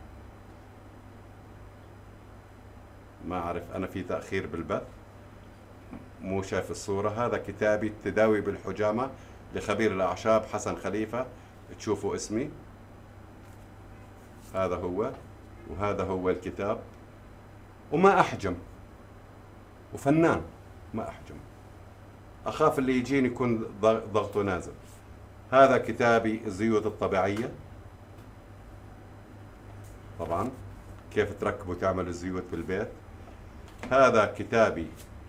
ما أعرف أنا في تأخير بالبث مو شايف الصورة. هذا كتابي التداوي بالحجامة لخبير الأعشاب حسن خليفة، تشوفوا اسمي، هذا هو، وهذا هو الكتاب. وما أحجم، وفنان ما أحجم، أخاف اللي يجيني يكون ضغطه نازل. هذا كتابي الزيوت الطبيعية، طبعا كيف تركبوا تعملوا الزيوت بالبيت. هذا كتابي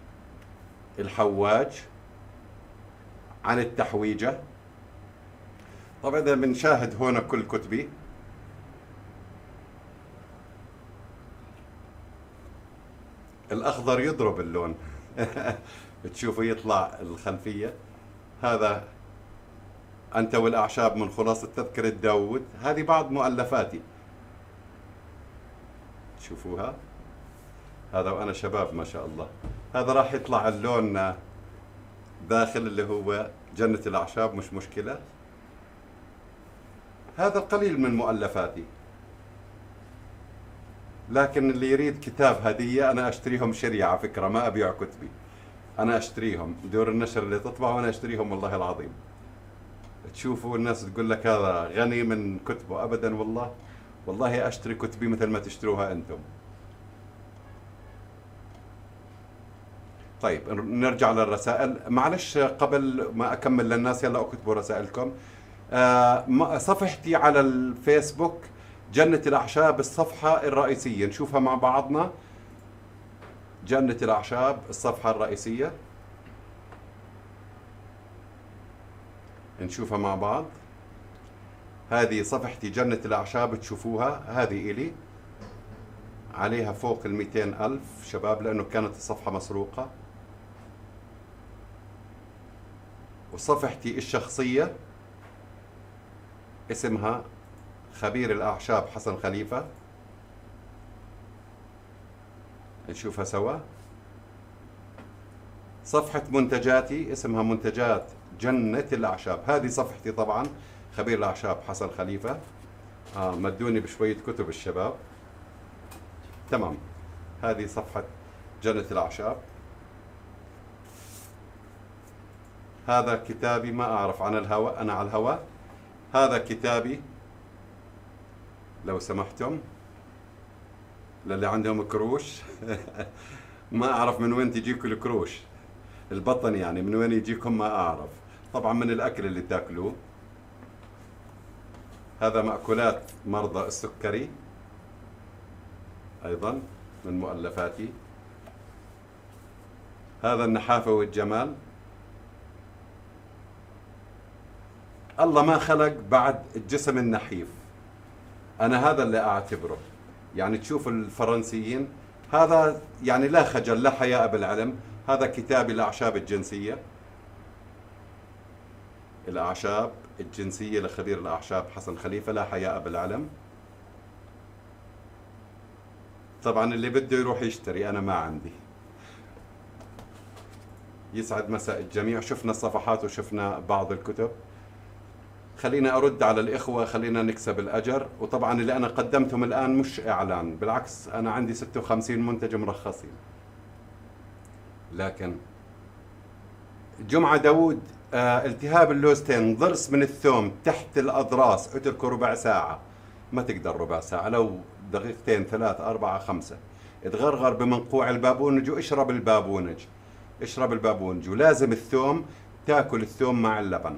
الحواج عن التحويجة. طبعا إذا بنشاهد هنا كل كتبي، الأخضر يضرب اللون بتشوفوا يطلع الخلفية. هذا أنت والأعشاب من خلاصة تذكرة داود، هذه بعض مؤلفاتي، تشوفوها. هذا وأنا شباب ما شاء الله. هذا راح يطلع اللون داخل اللي هو جنة الأعشاب، مش مشكلة. هذا قليل من مؤلفاتي، لكن اللي يريد كتاب هدية أنا أشتريهم شريعة، على فكرة ما أبيع كتبي، أنا أشتريهم، دور النشر اللي تطبع وأنا أشتريهم والله العظيم. تشوفوا الناس تقول لك هذا غني من كتبه، أبدا والله، والله أشتري كتبي مثل ما تشتروها أنتم. طيب نرجع للرسائل، معلش قبل ما أكمل للناس يلا أكتبوا رسائلكم. صفحتي على الفيسبوك جنة الأعشاب، الصفحة الرئيسية نشوفها مع بعضنا. جنة الأعشاب الصفحة الرئيسية نشوفها مع بعض. هذه صفحتي جنة الأعشاب، تشوفوها، هذه إلي عليها فوق 200,000 شباب لأنه كانت الصفحة مسروقة. وصفحتي الشخصية اسمها خبير الأعشاب حسن خليفة، نشوفها سوا. صفحة منتجاتي اسمها منتجات جنة الأعشاب، هذه صفحتي طبعا خبير الأعشاب حسن خليفة. مدوني بشوية كتب الشباب، تمام. هذه صفحة جنة الأعشاب. هذا كتابي، ما أعرف عن الهواء، أنا على الهواء. هذا كتابي لو سمحتم للي عندهم كروش ما أعرف من وين تجيكم الكروش، البطن يعني من وين يجيكم ما أعرف، طبعا من الأكل اللي تاكلوه. هذا مأكولات مرضى السكري، أيضا من مؤلفاتي. هذا النحافة والجمال. الله ما خلق بعد الجسم النحيف، أنا هذا اللي أعتبره. يعني تشوف الفرنسيين، هذا يعني لا خجل لا حياء بالعلم. هذا كتابي الأعشاب الجنسية، الأعشاب الجنسية لخبير الأعشاب حسن خليفة، لا حياء بالعلم. طبعا اللي بده يروح يشتري، أنا ما عندي. يسعد مساء الجميع. شفنا الصفحات وشفنا بعض الكتب. خلينا أرد على الإخوة، خلينا نكسب الأجر. وطبعا اللي أنا قدمتهم الآن مش إعلان، بالعكس أنا عندي 56 منتج مرخصين. لكن جمعة داود، التهاب اللوزتين، ضرس من الثوم تحت الأضراس، اتركه ربع ساعة. ما تقدر ربع ساعة، لو دقيقتين 3 4 5. اتغرغر بمنقوع البابونج واشرب البابونج، اشرب البابونج. ولازم الثوم تاكل الثوم مع اللبن.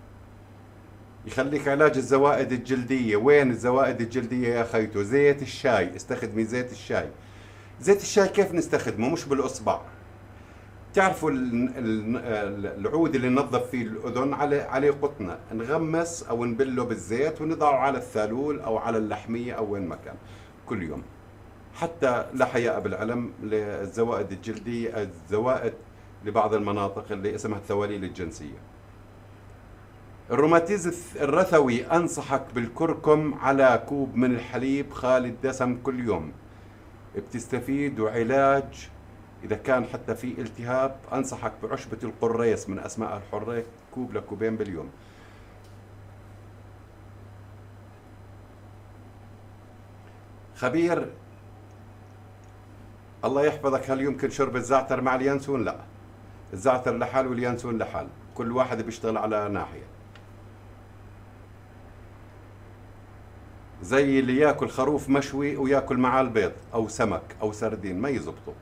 يخليك علاج الزوائد الجلدية. وين الزوائد الجلدية يا خيتو؟ زيت الشاي، استخدمي زيت الشاي. زيت الشاي كيف نستخدمه؟ مش بالإصبع. تعرفوا العود اللي ننظف فيه الأذن عليه قطنة، نغمس أو نبله بالزيت ونضعه على الثالول أو على اللحمية أو وين ما كان كل يوم. حتى لا حياء بالعلم للزوائد الجلدية، الزوائد لبعض المناطق اللي اسمها الثواليل الجنسية. الروماتيزم الرثوي، أنصحك بالكركم على كوب من الحليب خالي الدسم كل يوم، بتستفيد. وعلاج إذا كان حتى في التهاب، أنصحك بعشبة القريص من أسماء الحرة، كوب لكوبين باليوم. خبير الله يحفظك، هل يمكن شرب الزعتر مع اليانسون؟ لا، الزعتر لحال واليانسون لحال، كل واحد بيشتغل على ناحية. زي اللي ياكل خروف مشوي وياكل معاه البيض أو سمك أو سردين، ما يزبطوا.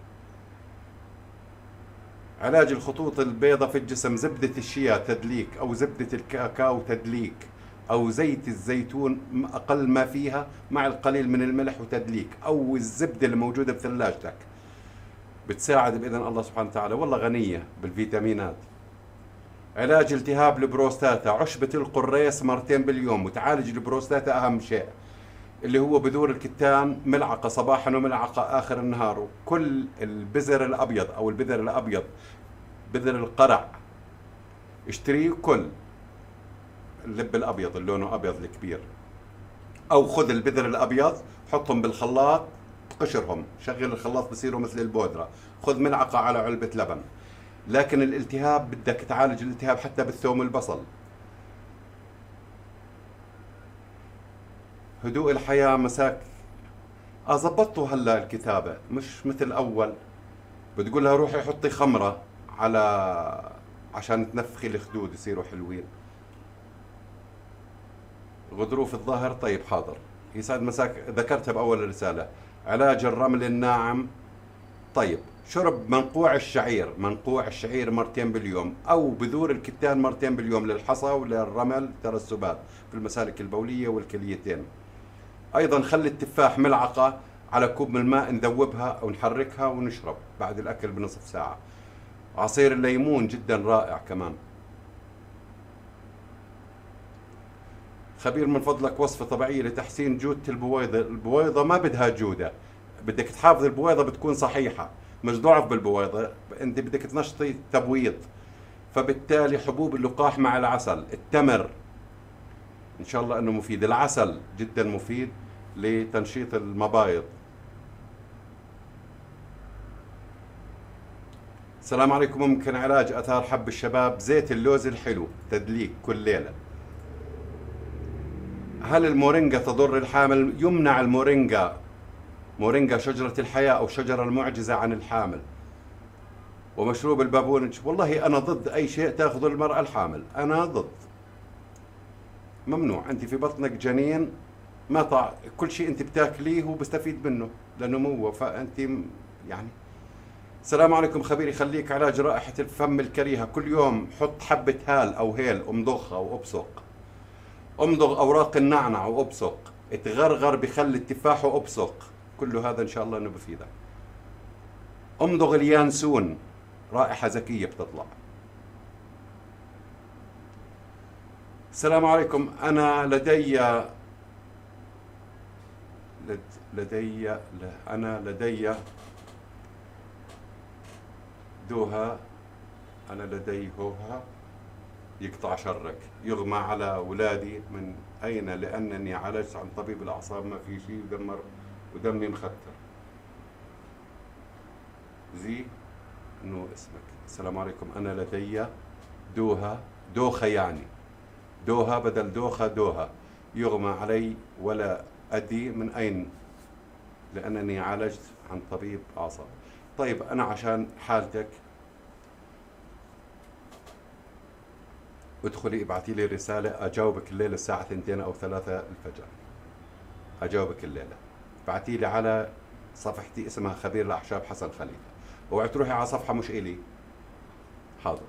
علاج الخطوط البيضاء في الجسم، زبدة الشيا تدليك، أو زبدة الكاكاو تدليك، أو زيت الزيتون أقل ما فيها مع القليل من الملح وتدليك، أو الزبدة اللي موجودة بثلاجتك، بتساعد بإذن الله سبحانه وتعالى. والله غنية بالفيتامينات. علاج التهاب البروستاتا، عشبة القريص مرتين باليوم، وتعالج البروستاتا أهم شيء اللي هو بذور الكتان، ملعقة صباحا وملعقة آخر النهار. وكل البذر الأبيض أو البذر الأبيض، بذر القرع، اشتريه كل اللب الأبيض اللي لونه أبيض الكبير، أو خذ البذر الأبيض حطهم بالخلاط، قشرهم، شغل الخلاط بصيروا مثل البودرة، خذ ملعقة على علبة لبن. لكن الالتهاب بدك تعالج الالتهاب حتى بالثوم والبصل. هدوء الحياة مساك، زبطوا هلا الكتابة، مش مثل أول بتقول لها روحي حطي خمرة على عشان تنفخي الخدود يصيروا حلوين. غضروف الظهر، طيب حاضر، يسعد مساك، ذكرتها بأول الرسالة. علاج الرمل الناعم، طيب شرب منقوع الشعير، منقوع الشعير مرتين باليوم، أو بذور الكتان مرتين باليوم للحصى وللرمل ترسبات في المسالك البولية والكليتين. أيضا خلي التفاح ملعقة على كوب من الماء، نذوبها أو نحركها ونشرب بعد الأكل بنصف ساعة. عصير الليمون جدا رائع كمان. خبير من فضلك وصفة طبيعية لتحسين جودة البويضة. البويضة ما بدها جودة، بدك تحافظ البويضة بتكون صحيحة، مش ضعف بالبويضة، انت بدك تنشطي تبويض. فبالتالي حبوب اللقاح مع العسل، التمر ان شاء الله انه مفيد، العسل جدا مفيد لتنشيط المبايض. السلام عليكم. ممكن علاج اثار حب الشباب، زيت اللوز الحلو تدليك كل ليلة. هل المورينجا تضر الحامل؟ يمنع المورينجا، مورينجا شجرة الحياة أو شجرة المعجزة عن الحامل. ومشروب البابونج، والله أنا ضد أي شيء تأخذه المرأة الحامل، أنا ضد، ممنوع. أنت في بطنك جنين، ما كل شيء أنت بتاكليه هو بستفيد منه لنموه، فأنت يعني. السلام عليكم. خبير يخليك، علاج رائحة الفم الكريهة، كل يوم حط حبة هال أو هيل، امضخها وابصق، امضغ اوراق النعنع وابصق، اتغرغر بخل التفاح وابصق، كل هذا ان شاء الله انه بفيدك. امضغ اليانسون، رائحة ذكية بتطلع. السلام عليكم، أنا لدي دوها، أنا لدي هوها يقطع شرك، يغمى على أولادي، من أين؟ لأنني عالجت عن طبيب الأعصاب، ما في شيء، ودمي مختر. زي إنه اسمك. السلام عليكم، أنا لدي دوخة يعني دوها بدل دوخة، دوها، يغمى علي ولا أدري من أين، لأنني عالجت عن طبيب أعصاب. طيب أنا عشان حالتك ادخلي ابعتي لي رسالة، أجاوبك الليلة الساعة 2 أو 3 الفجر، أجاوبك الليلة. ابعتي لي على صفحتي اسمها خبير الأعشاب حسن خليفة، اوعي تروحي على صفحة مش إلي. حاضر.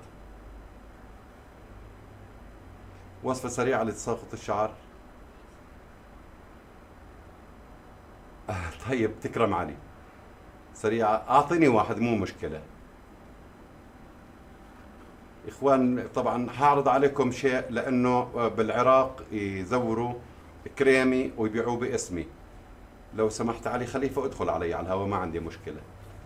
وصفة سريعة لتساقط الشعر. طيب تكرم علي، سريعة، أعطيني واحد مو مشكلة. إخوان طبعا هعرض عليكم شيء، لأنه بالعراق يزوروا كريمي ويبيعوه باسمي. لو سمحت علي خليفة ادخل علي على الهواء، ما عندي مشكلة،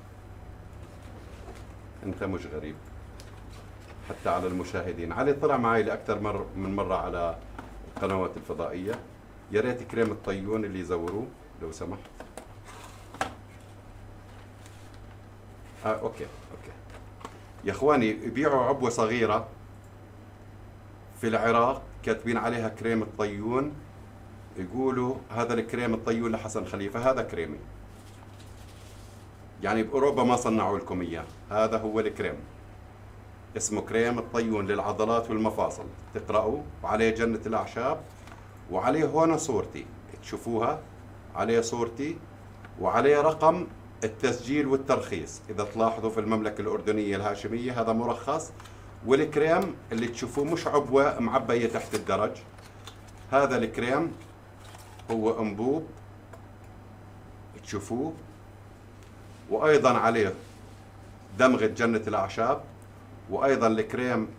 أنت مش غريب حتى على المشاهدين. علي طلع معي لأكثر من مرة على القنوات الفضائية. يا ريت كريم الطيون اللي يزوروه لو سمحت. اوكي يا اخواني، يبيعوا عبوة صغيرة في العراق كاتبين عليها كريم الطيون، يقولوا هذا الكريم الطيون لحسن خليفة، هذا كريمي. يعني بأوروبا ما صنعوا لكم إياه، هذا هو الكريم، اسمه كريم الطيون للعضلات والمفاصل. تقرأوا وعليه جنة الأعشاب، وعليه هون صورتي تشوفوها، عليه صورتي وعليه رقم التسجيل والترخيص. إذا تلاحظوا في المملكة الأردنية الهاشمية هذا مرخص. والكريم اللي تشوفوه مش عبوة معبية تحت الدرج، هذا الكريم هو أنبوب تشوفوه، وأيضا عليه دمغة جنة الأعشاب، وأيضا الكريم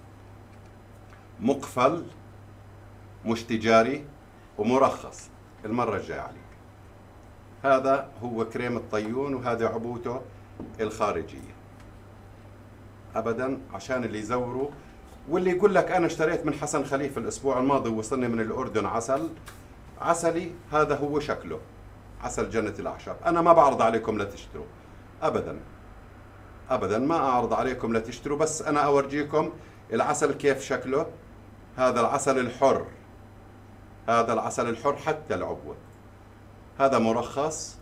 مقفل مش تجاري ومرخص. المرة الجاية عليك. هذا هو كريم الطيون، وهذه عبوته الخارجية. أبدا عشان اللي يزوروا، واللي يقول لك أنا اشتريت من حسن خليفة الأسبوع الماضي ووصلني من الأردن عسلي، هذا هو شكله، عسل جنة الأعشاب. أنا ما بعرض عليكم لا تشتروا أبدا ما أعرض عليكم لا تشتروا، بس أنا أورجيكم العسل كيف شكله. هذا العسل الحر، هذا العسل الحر حتى العبوة، هذا مرخص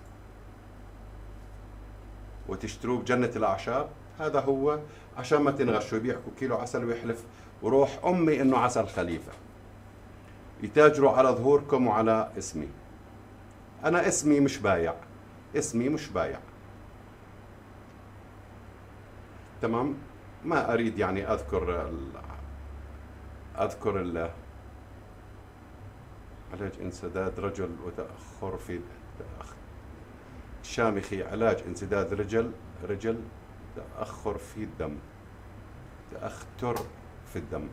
وتشتروه بجنة الأعشاب. هذا هو، عشان ما تنغشوا، يبيعكم كيلو عسل ويحلف وروح أمي إنه عسل خليفة، يتاجروا على ظهوركم وعلى اسمي. أنا اسمي مش بايع، تمام. ما أريد يعني أذكر علاج انسداد رجل وتأخر في شامخي، علاج انسداد رجل تأخر في الدم، تأختر في الدم.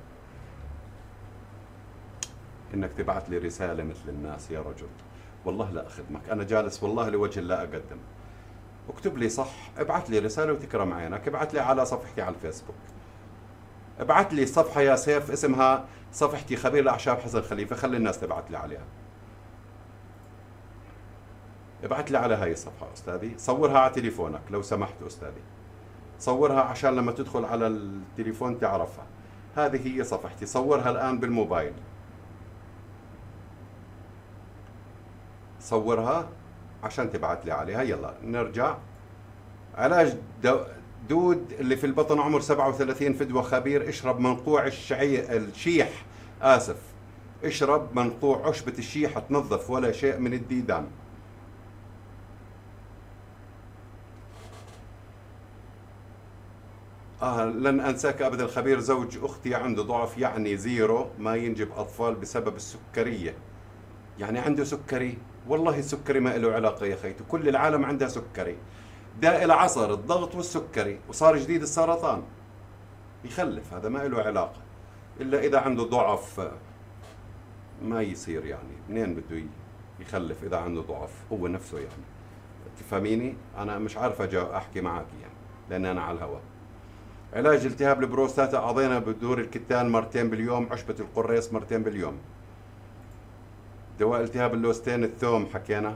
إنك تبعث لي رسالة مثل الناس يا رجل، والله لا أخدمك، أنا جالس والله لوجه الله أقدم. اكتب لي صح، ابعث لي رسالة وتكرم عينك، ابعث لي على صفحتي على الفيسبوك، ابعث لي صفحة يا سيف اسمها صفحتي خبير الأعشاب حسن خليفة، خلي الناس تبعث لي عليها. ابعث لي على هاي الصفحة أستاذي، صورها على تليفونك لو سمحت أستاذي، صورها عشان لما تدخل على التليفون تعرفها. هذه هي صفحتي، صورها الآن بالموبايل، صورها عشان تبعث لي عليها. يلا نرجع. علاج دود اللي في البطن عمر 37 فدوة خبير. اشرب منقوع الشيح، اشرب منقوع عشبة الشيح، تنظف ولا شيء من الديدان. لن أنساك أبدا الخبير زوج أختي عنده ضعف يعني زيرو، ما ينجب أطفال بسبب السكرية. يعني عنده سكري؟ والله السكري ما له علاقة يا خيتو، كل العالم عندها سكري، داء العصر الضغط والسكري، وصار جديد السرطان. يخلف، هذا ما له علاقة، إلا إذا عنده ضعف ما يصير. يعني منين بده يخلف إذا عنده ضعف هو نفسه؟ يعني تفهميني؟ أنا مش عارف أحكي معك يعني، لأن أنا على الهواء. علاج التهاب البروستاتا أعطينا بدور الكتان مرتين باليوم، عشبة القريص مرتين باليوم. دواء التهاب اللوستين الثوم حكينا.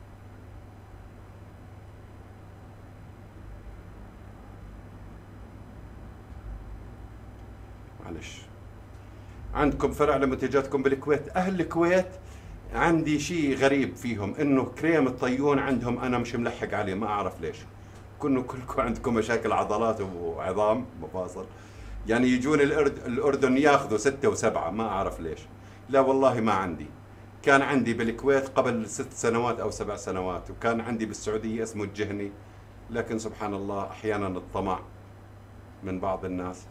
معلش، عندكم فرع لمنتجاتكم بالكويت؟ أهل الكويت عندي شيء غريب فيهم، إنه كريم الطيون عندهم أنا مش ملحق عليه، ما أعرف ليش. كلكم عندكم مشاكل عضلات وعظام مفاصل، يعني يجون الأردن ياخذوا 6 و7، ما أعرف ليش. لا والله ما عندي. كان عندي بالكويت قبل 6 سنوات أو 7 سنوات، وكان عندي بالسعودية اسمه الجهني، لكن سبحان الله أحيانا الطمع من بعض الناس.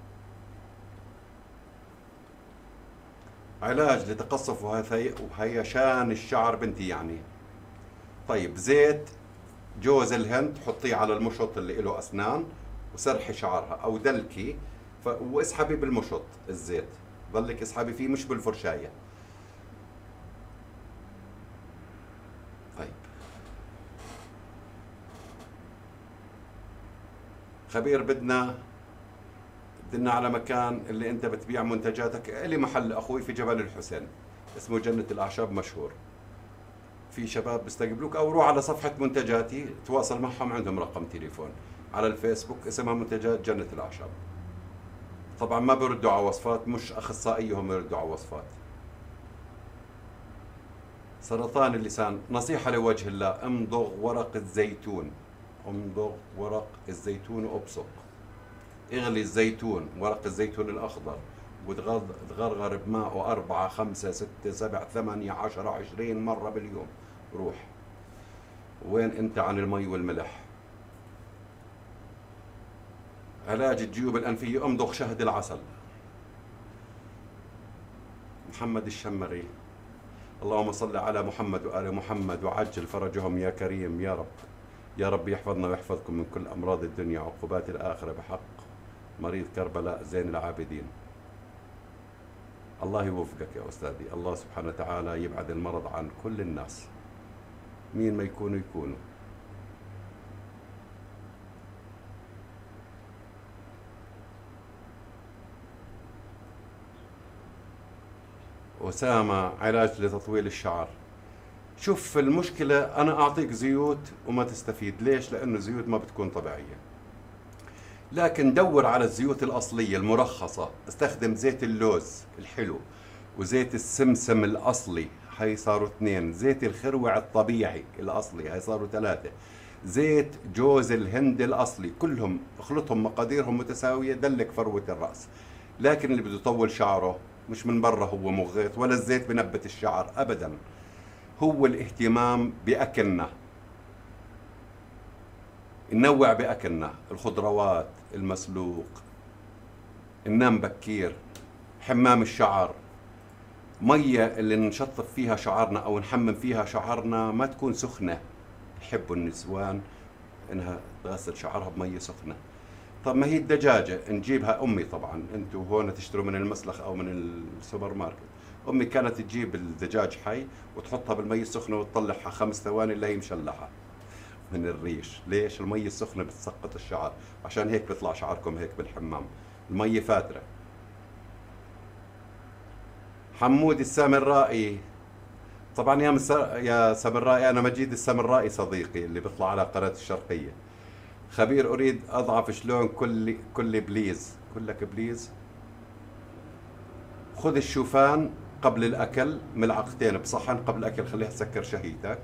علاج لتقصف وهيشان الشعر بنتي يعني. طيب، زيت جوز الهند حطيه على المشط اللي له أسنان وسرحي شعرها، أو دلكي واسحبي بالمشط الزيت، ضلك اسحبي فيه مش بالفرشاية. طيب خبير، بدنا على مكان اللي انت بتبيع منتجاتك. لي محل اخوي في جبل الحسين اسمه جنة الاعشاب، مشهور، في شباب بيستقبلوك، او روح على صفحة منتجاتي تواصل معهم، عندهم رقم تليفون على الفيسبوك اسمها منتجات جنة الاعشاب. طبعا ما بيردوا على وصفات، مش اخصائيهم يردوا على وصفات. سرطان اللسان، نصيحة لوجه الله، امضغ ورق الزيتون، امضغ ورق الزيتون وابصق. اغلي الزيتون، ورق الزيتون الأخضر، وتغرغر بماءه 4 5 6 7 8 10 20 مرة باليوم. روح وين انت عن المي والملح. علاج الجيوب الأنفية، امضغ شهد العسل. محمد الشمري، اللهم صل على محمد وآل محمد وعجل فرجهم يا كريم يا رب. يا رب يحفظنا ويحفظكم من كل أمراض الدنيا وعقوبات الآخرة بحق مريض كربلاء زين العابدين. الله يوفقك يا أستاذي، الله سبحانه وتعالى يبعد المرض عن كل الناس، مين ما يكونوا. أسامة، علاج لتطويل الشعر. شوف المشكلة، أنا أعطيك زيوت وما تستفيد. ليش؟ لأنه الزيوت ما بتكون طبيعية. لكن دور على الزيوت الأصلية المرخصة، استخدم زيت اللوز الحلو، وزيت السمسم الأصلي، هاي صاروا 2، زيت الخروع الطبيعي الأصلي، هاي صاروا 3، زيت جوز الهند الأصلي، كلهم اخلطهم مقاديرهم متساوية، دلك فروة الرأس. لكن اللي بده يطول شعره مش من برا هو مغيط، ولا الزيت بنبت الشعر أبدا، هو الاهتمام بأكلنا، ننوع بأكلنا، الخضروات، المسلوق، ننام بكير، حمام الشعر، مية اللي نشطف فيها شعرنا أو نحمم فيها شعرنا ما تكون سخنة. يحبوا النسوان إنها تغسل شعرها بمية سخنة. طب ما هي الدجاجة نجيبها، أمي طبعا أنتوا هون تشتروا من المسلخ أو من السوبر ماركت، أمي كانت تجيب الدجاج حي وتحطها بالمية السخنة وتطلعها 5 ثواني اللي هي مشلحة من الريش. ليش؟ المية السخنة بتسقط الشعر، عشان هيك بيطلع شعركم هيك بالحمام، المية فاترة. حمود السامرائي، طبعا يا سامرائي، أنا مجيد السامرائي صديقي اللي بيطلع على قناة الشرقية. خبير، أريد أضعف شلون؟ كل بليز، كلك بليز. خذ الشوفان قبل الأكل ملعقتين بصحن قبل الأكل، خليها تسكر شهيتك.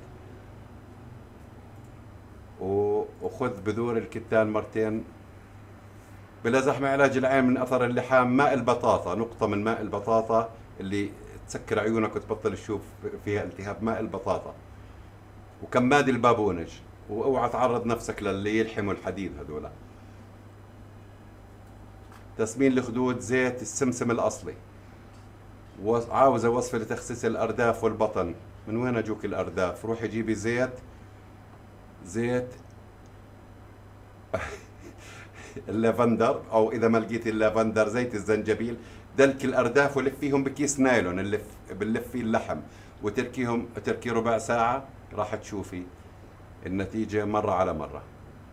وخذ بذور الكتان مرتين. بلا زحمة، علاج العين من أثر اللحام، ماء البطاطا، نقطة من ماء البطاطا اللي تسكر عيونك وتبطل تشوف فيها التهاب، ماء البطاطا. وكماد البابونج، واوعى تعرض نفسك للي يلحموا الحديد هذولا. تسمين الخدود زيت السمسم الأصلي. عاوزة وصفة لتخسيس الأرداف والبطن، من وين أجوك الأرداف؟ روحي جيبي زيت اللافندر، أو إذا ما لقيتي اللافندر زيت الزنجبيل. دلك الأرداف ولفيهم بكيس نايلون، بنلف فيه اللحم، تركي ربع ساعة، راح تشوفي النتيجة مرة على مرة.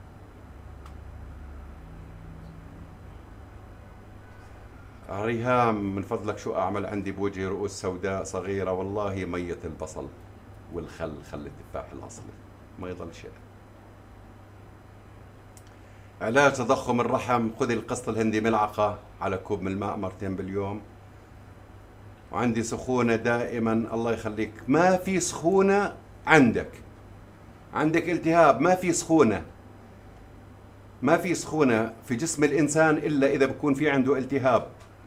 ريهام من فضلك شو أعمل؟ عندي بوجهي رؤوس سوداء صغيرة. والله مية البصل والخل، خل التفاح الأصلي، ما يضل شيء. علاج تضخم الرحم، خذي القسط الهندي ملعقة على كوب من الماء مرتين باليوم. وعندي سخونة دائما، الله يخليك. ما في سخونة عندك التهاب، ما في سخونة، ما في سخونة في جسم الإنسان إلا إذا بكون في عنده التهاب.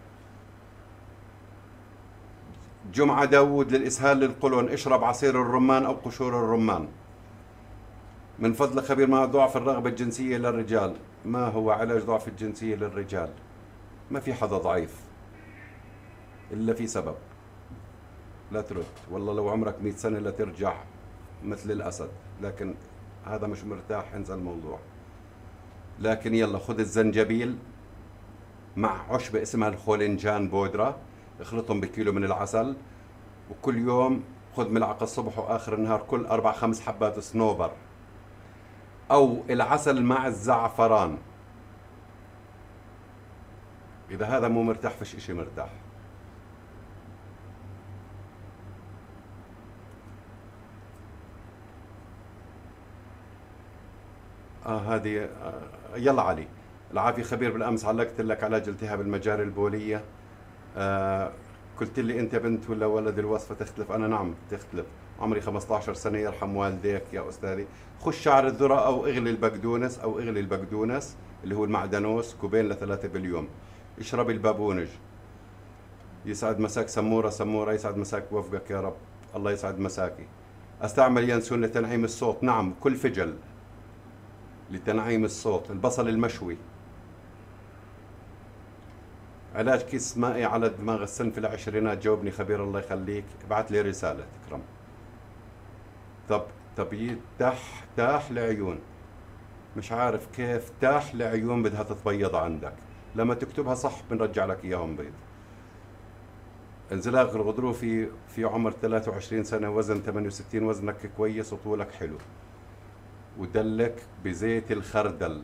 جمعة داود للإسهال للقولون، اشرب عصير الرمان أو قشور الرمان. من فضل خبير مع ضعف الرغبة الجنسية للرجال، ما هو علاج ضعف الجنسية للرجال؟ ما في حدا ضعيف إلا في سبب. لا ترد، والله لو عمرك 100 سنة لا ترجع مثل الأسد، لكن هذا مش مرتاح، انسى الموضوع. لكن يلا خذ الزنجبيل مع عشبة اسمها الخولنجان بودرة، اخلطهم بكيلو من العسل، وكل يوم خذ ملعقة الصبح وآخر النهار، كل 4-5 حبات صنوبر، أو العسل مع الزعفران. إذا هذا مو مرتاح فيش إشي مرتاح. هذه يلا علي العافية خبير، بالأمس علقت لك علاج التهاب المجاري البولية. قلت لي أنت بنت ولا ولد؟ الوصفة تختلف. أنا نعم تختلف، عمري 15 سنة، يرحم والديك يا أستاذي. خش شعر الذرة أو اغلي البقدونس اللي هو المعدنوس 2-3 باليوم. اشربي البابونج. يسعد مساك سمورة، يسعد مساك، وفقك يا رب، الله يسعد مساكي. استعمل ينسون لتنعيم الصوت، نعم كل فجل لتنعيم الصوت. البصل المشوي. علاج كيس مائي على دماغ السن في العشرينات، جاوبني خبير الله يخليك، ابعث لي رسالة تكرم. طب تاح لعيون، مش عارف كيف تاح لعيون بدها تتبيض عندك، لما تكتبها صح بنرجع لك اياهم بيض. انزلاق الغضروفي في عمر 23 سنة، وزن 68، وزنك كويس وطولك حلو. ودلك بزيت الخردل،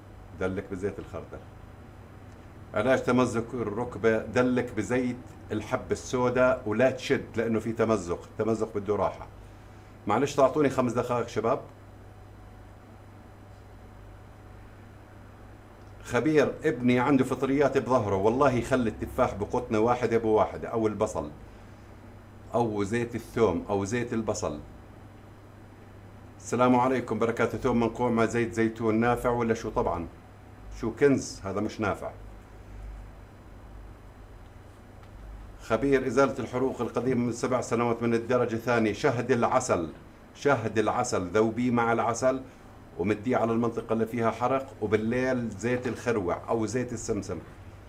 علاج تمزق الركبة، دلك بزيت الحب السوداء، ولا تشد لأنه في تمزق بده راحة. معلش تعطوني 5 دقائق شباب. خبير ابني عنده فطريات بظهره، والله يخلي التفاح بقطنة واحدة بواحدة، أو البصل أو زيت الثوم أو زيت البصل. السلام عليكم بركاته. ثوم منقوع مع زيت زيتون نافع ولا شو؟ طبعا شو كنز، هذا مش نافع. خبير إزالة الحروق القديمة من 7 سنوات من الدرجة الثانية، شهد العسل ذوبيه مع العسل ومديه على المنطقة اللي فيها حرق، وبالليل زيت الخروع أو زيت السمسم.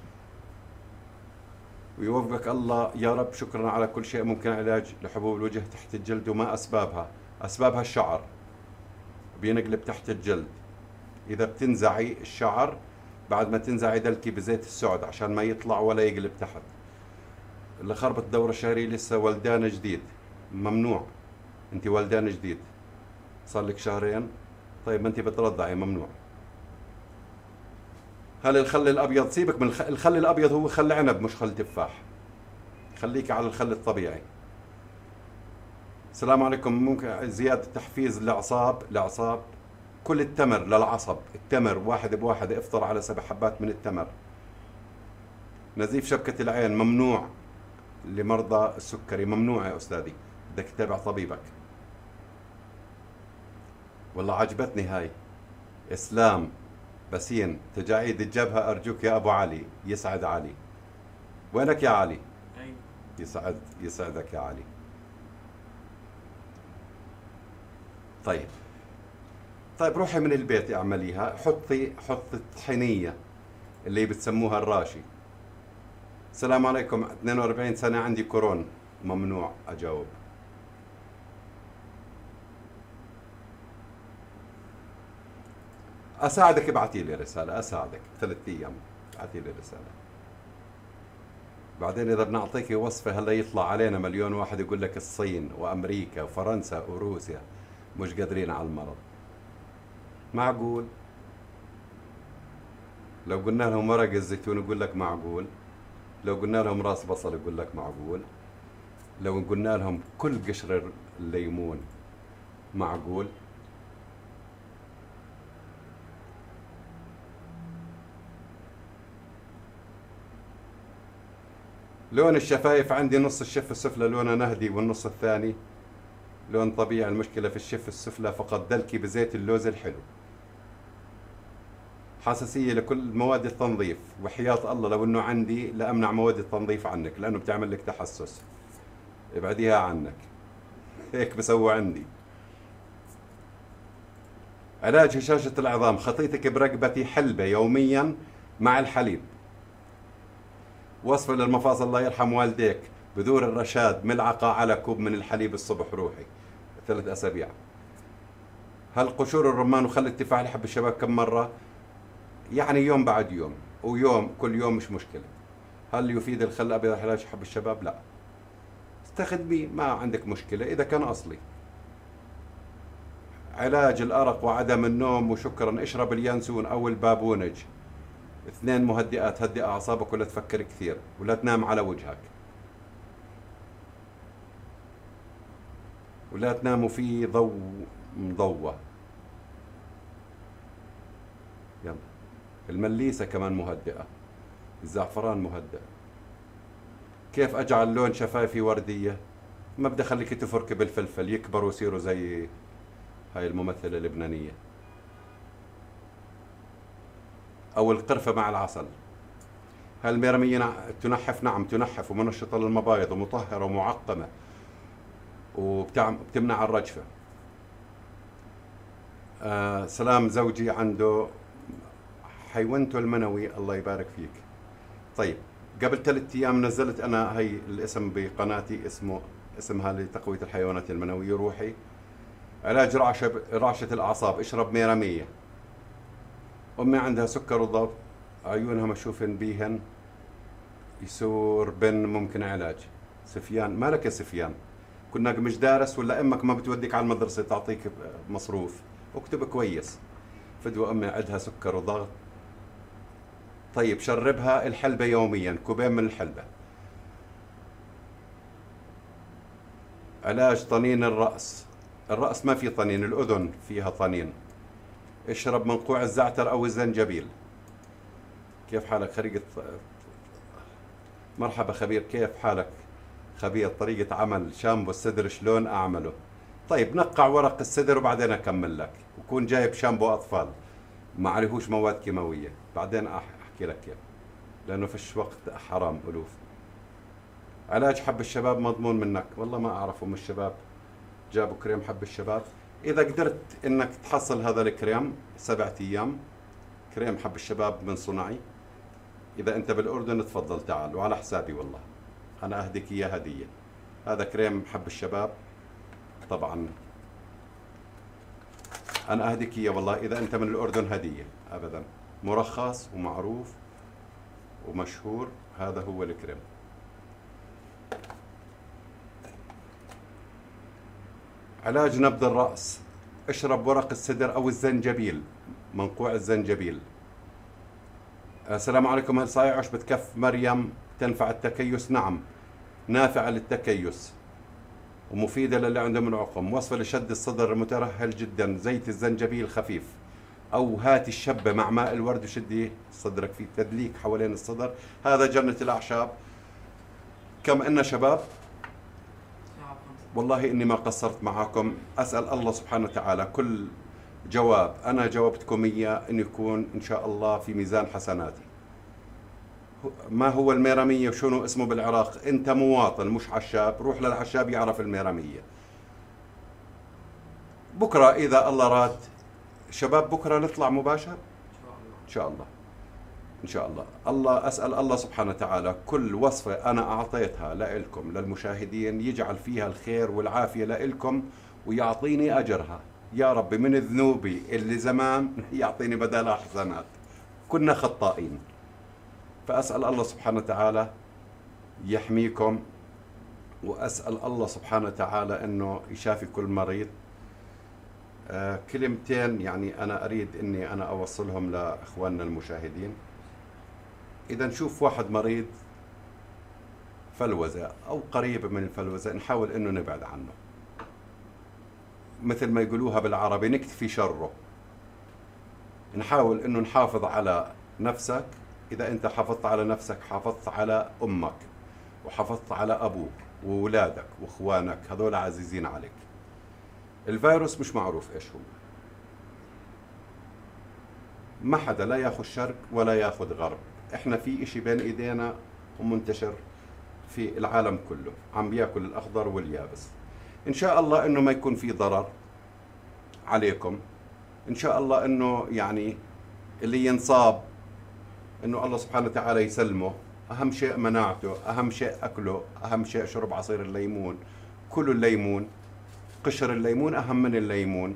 ويوفقك الله يا رب. شكرا على كل شيء. ممكن علاج لحبوب الوجه تحت الجلد، وما أسبابها الشعر، بينقلب تحت الجلد. إذا بتنزعي الشعر، بعد ما تنزعي دلكي بزيت السعد عشان ما يطلع ولا يقلب تحت. اللي خربت دورة الشهرية لسه ولدانة جديد، ممنوع. انت ولدانة جديد صار لك 2 شهر، طيب ما انت بترضعي، ممنوع. هل الخل الابيض؟ سيبك من الخل الابيض، هو خل عنب مش خل تفاح، خليك على الخل الطبيعي. السلام عليكم. ممكن زيادة تحفيز الأعصاب، كل التمر للعصب، التمر واحدة بواحدة، افطر على 7 حبات من التمر. نزيف شبكة العين ممنوع لمرضى السكري، ممنوع يا أستاذي، بدك تتابع طبيبك. والله عجبتني هاي. إسلام بسين، تجاعيد الجبهة أرجوك يا أبو علي. يسعد علي، وينك يا علي؟ يسعدك يا علي. طيب روحي من البيت اعمليها، حطي طحينية اللي بتسموها الراشي. السلام عليكم، 42 سنة عندي كورونا. ممنوع أجاوب. أساعدك، ابعتي لي رسالة، أساعدك 3 أيام، ابعتي لي رسالة. بعدين إذا بنعطيك وصفة هلا يطلع علينا مليون واحد يقول لك الصين وأمريكا وفرنسا وروسيا مش قادرين على المرض. معقول؟ لو قلنا لهم ورق الزيتون يقول لك معقول. لو قلنا لهم راس بصل يقول لك معقول. لو قلنا لهم كل قشر الليمون معقول. لون الشفايف عندي نص الشفة السفلى لونها نهدي والنص الثاني لون طبيعي. المشكلة في الشفة السفلى فقط دلكي بزيت اللوز الحلو. حساسية لكل مواد التنظيف، وحياة الله لو انه عندي لأمنع مواد التنظيف عنك لأنه بتعمل لك تحسس. ابعديها عنك. هيك بسوي عندي. علاج هشاشة العظام، خطيتك برقبتي حلبة يوميا مع الحليب. وصفة للمفاصل الله يرحم والديك، بذور الرشاد ملعقة على كوب من الحليب الصبح روحي 3 أسابيع. هل قشور الرمان وخل التفاح لحب الشباب كم مرة؟ يعني يوم بعد يوم، ويوم كل يوم مش مشكلة. هل يفيد الخل الأبيض علاج حب الشباب؟ لا، استخدميه ما عندك مشكلة إذا كان أصلي. علاج الأرق وعدم النوم وشكرا، اشرب اليانسون أو البابونج، 2 مهدئات، هدئ أعصابك ولا تفكر كثير ولا تنام على وجهك ولا تناموا في ضوء مضوى. يلا. المليسة كمان مهدئة، الزعفران مهدئ. كيف أجعل لون شفايفي وردية؟ ما بدي أخليك تفركي بالفلفل يكبروا ويصيروا زي هاي الممثلة اللبنانية. أو القرفة مع العسل. هالميرمية تنحف، نعم تنحف، ومنشطة للمبايض ومطهرة ومعقمة وبتمنع الرجفة. سلام، زوجي عنده حيوانته المنوي الله يبارك فيك. طيب، قبل 3 أيام نزلت أنا هي الاسم بقناتي، اسمها لتقوية الحيوانات المنوية روحي. علاج رعشة الأعصاب، اشرب ميرمية. أمي عندها سكر وضغط، عيونها مشوف بيهن، يسور بن، ممكن علاج. سفيان، مالك يا سفيان؟ كنا مش دارس ولا أمك ما بتوديك على المدرسة تعطيك مصروف؟ اكتب كويس. فدوى أمي عندها سكر وضغط. طيب شربها الحلبة يوميا، كوبين من الحلبة. علاج طنين الرأس، الرأس ما في طنين، الأذن فيها طنين. اشرب منقوع الزعتر أو الزنجبيل. كيف حالك خريجة؟ مرحبا خبير، كيف حالك خبير؟ طريقة عمل شامبو الصدر شلون أعمله؟ طيب نقع ورق الصدر وبعدين أكمل لك، وكون جايب شامبو أطفال ما عليهوش مواد كيماوية، بعدين أحكي لك كيف، لأنه فيش وقت حرام ألوف. علاج حب الشباب مضمون منك؟ والله ما أعرفه من الشباب جابوا كريم حب الشباب. إذا قدرت إنك تحصل هذا الكريم 7 أيام، كريم حب الشباب من صنعي، إذا أنت بالأردن تفضل تعال وعلى حسابي، والله أنا أهديك إياه هدية. هذا كريم حب الشباب طبعا أنا أهديك إياه والله، إذا أنت من الأردن هدية أبدا، مرخص ومعروف ومشهور. هذا هو الكريم. علاج نبض الرأس، اشرب ورق السدر أو الزنجبيل، منقوع الزنجبيل. السلام عليكم، هل صايع عشبة كف مريم تنفع التكيس؟ نعم، نافعة للتكيس ومفيدة للي عندهم العقم. وصفة لشد الصدر مترهل جدا، زيت الزنجبيل خفيف، أو هاتي الشبة مع ماء الورد وشدي صدرك فيه، تدليك حوالين الصدر. هذا جنة الأعشاب. كم إن شباب؟ والله إني ما قصرت معاكم. أسأل الله سبحانه وتعالى كل جواب أنا جاوبتكم إياه أن يكون إن شاء الله في ميزان حسناتي. ما هو الميرمية وشنو اسمه بالعراق؟ أنت مواطن مش عشاب، روح للعشاب يعرف الميرمية. بكرة إذا الله راد شباب، بكرة نطلع مباشر إن شاء الله. إن شاء الله. الله أسأل الله سبحانه وتعالى كل وصفة أنا أعطيتها لإلكم للمشاهدين يجعل فيها الخير والعافية لإلكم ويعطيني أجرها يا رب، من ذنوبي اللي زمان يعطيني بدالها حسنات. كنا خطائين، فأسأل الله سبحانه وتعالى يحميكم، وأسأل الله سبحانه وتعالى أنه يشافي كل مريض. كلمتين يعني أنا أريد أني أنا أوصلهم لإخواننا المشاهدين. إذا نشوف واحد مريض فلوزة أو قريب من الفلوزة، نحاول أنه نبعد عنه، مثل ما يقولوها بالعربي نكتفي شره. نحاول أنه نحافظ على نفسك. إذا أنت حافظت على نفسك حافظت على أمك وحافظت على أبوك وولادك وإخوانك، هذول عزيزين عليك. الفيروس مش معروف إيش هو، ما حدا لا ياخذ شرق ولا ياخذ غرب. إحنا في إشي بين إيدينا ومنتشر في العالم كله، عم بياكل الأخضر واليابس. إن شاء الله إنه ما يكون في ضرر عليكم، إن شاء الله إنه يعني اللي ينصاب إنه الله سبحانه وتعالى يسلمه. أهم شيء مناعته، أهم شيء أكله، أهم شيء شرب عصير الليمون، كلوا الليمون، قشر الليمون أهم من الليمون.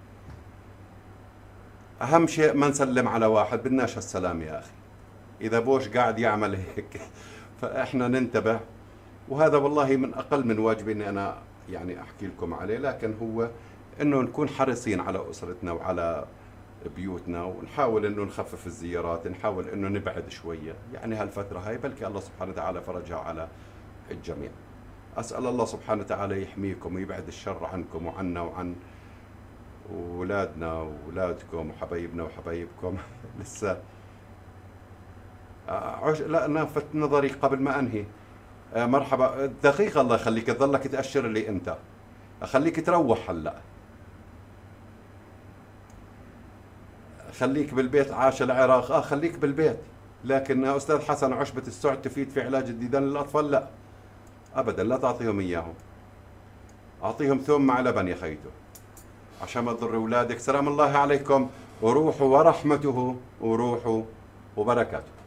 أهم شيء ما نسلم على واحد، بدناش هالسلام يا أخي. إذا بوش قاعد يعمل هيك فإحنا ننتبه. وهذا والله من أقل من واجبي إني أنا يعني أحكي لكم عليه، لكن هو إنه نكون حريصين على أسرتنا وعلى بيوتنا، ونحاول إنه نخفف الزيارات، نحاول إنه نبعد شوية. يعني هالفترة هاي بلكي الله سبحانه وتعالى فرجها على الجميع. أسأل الله سبحانه وتعالى يحميكم ويبعد الشر عنكم وعنا وعن أولادنا وأولادكم وحبايبنا وحبايبكم. لسه لا نافت نظري قبل ما أنهي. مرحبا، دقيقة الله يخليك، تظلك تأشر لي أنت، أخليك تروح هلأ، خليك بالبيت. عاش العراق، خليك بالبيت. لكن أستاذ حسن، عشبة السعد تفيد في علاج الديدان للأطفال؟ لا أبدا، لا تعطيهم إياهم، أعطيهم ثوم مع لبن يا خيتو عشان ما تضر أولادك. سلام الله عليكم وروحوا ورحمته وروحوا وبركاته.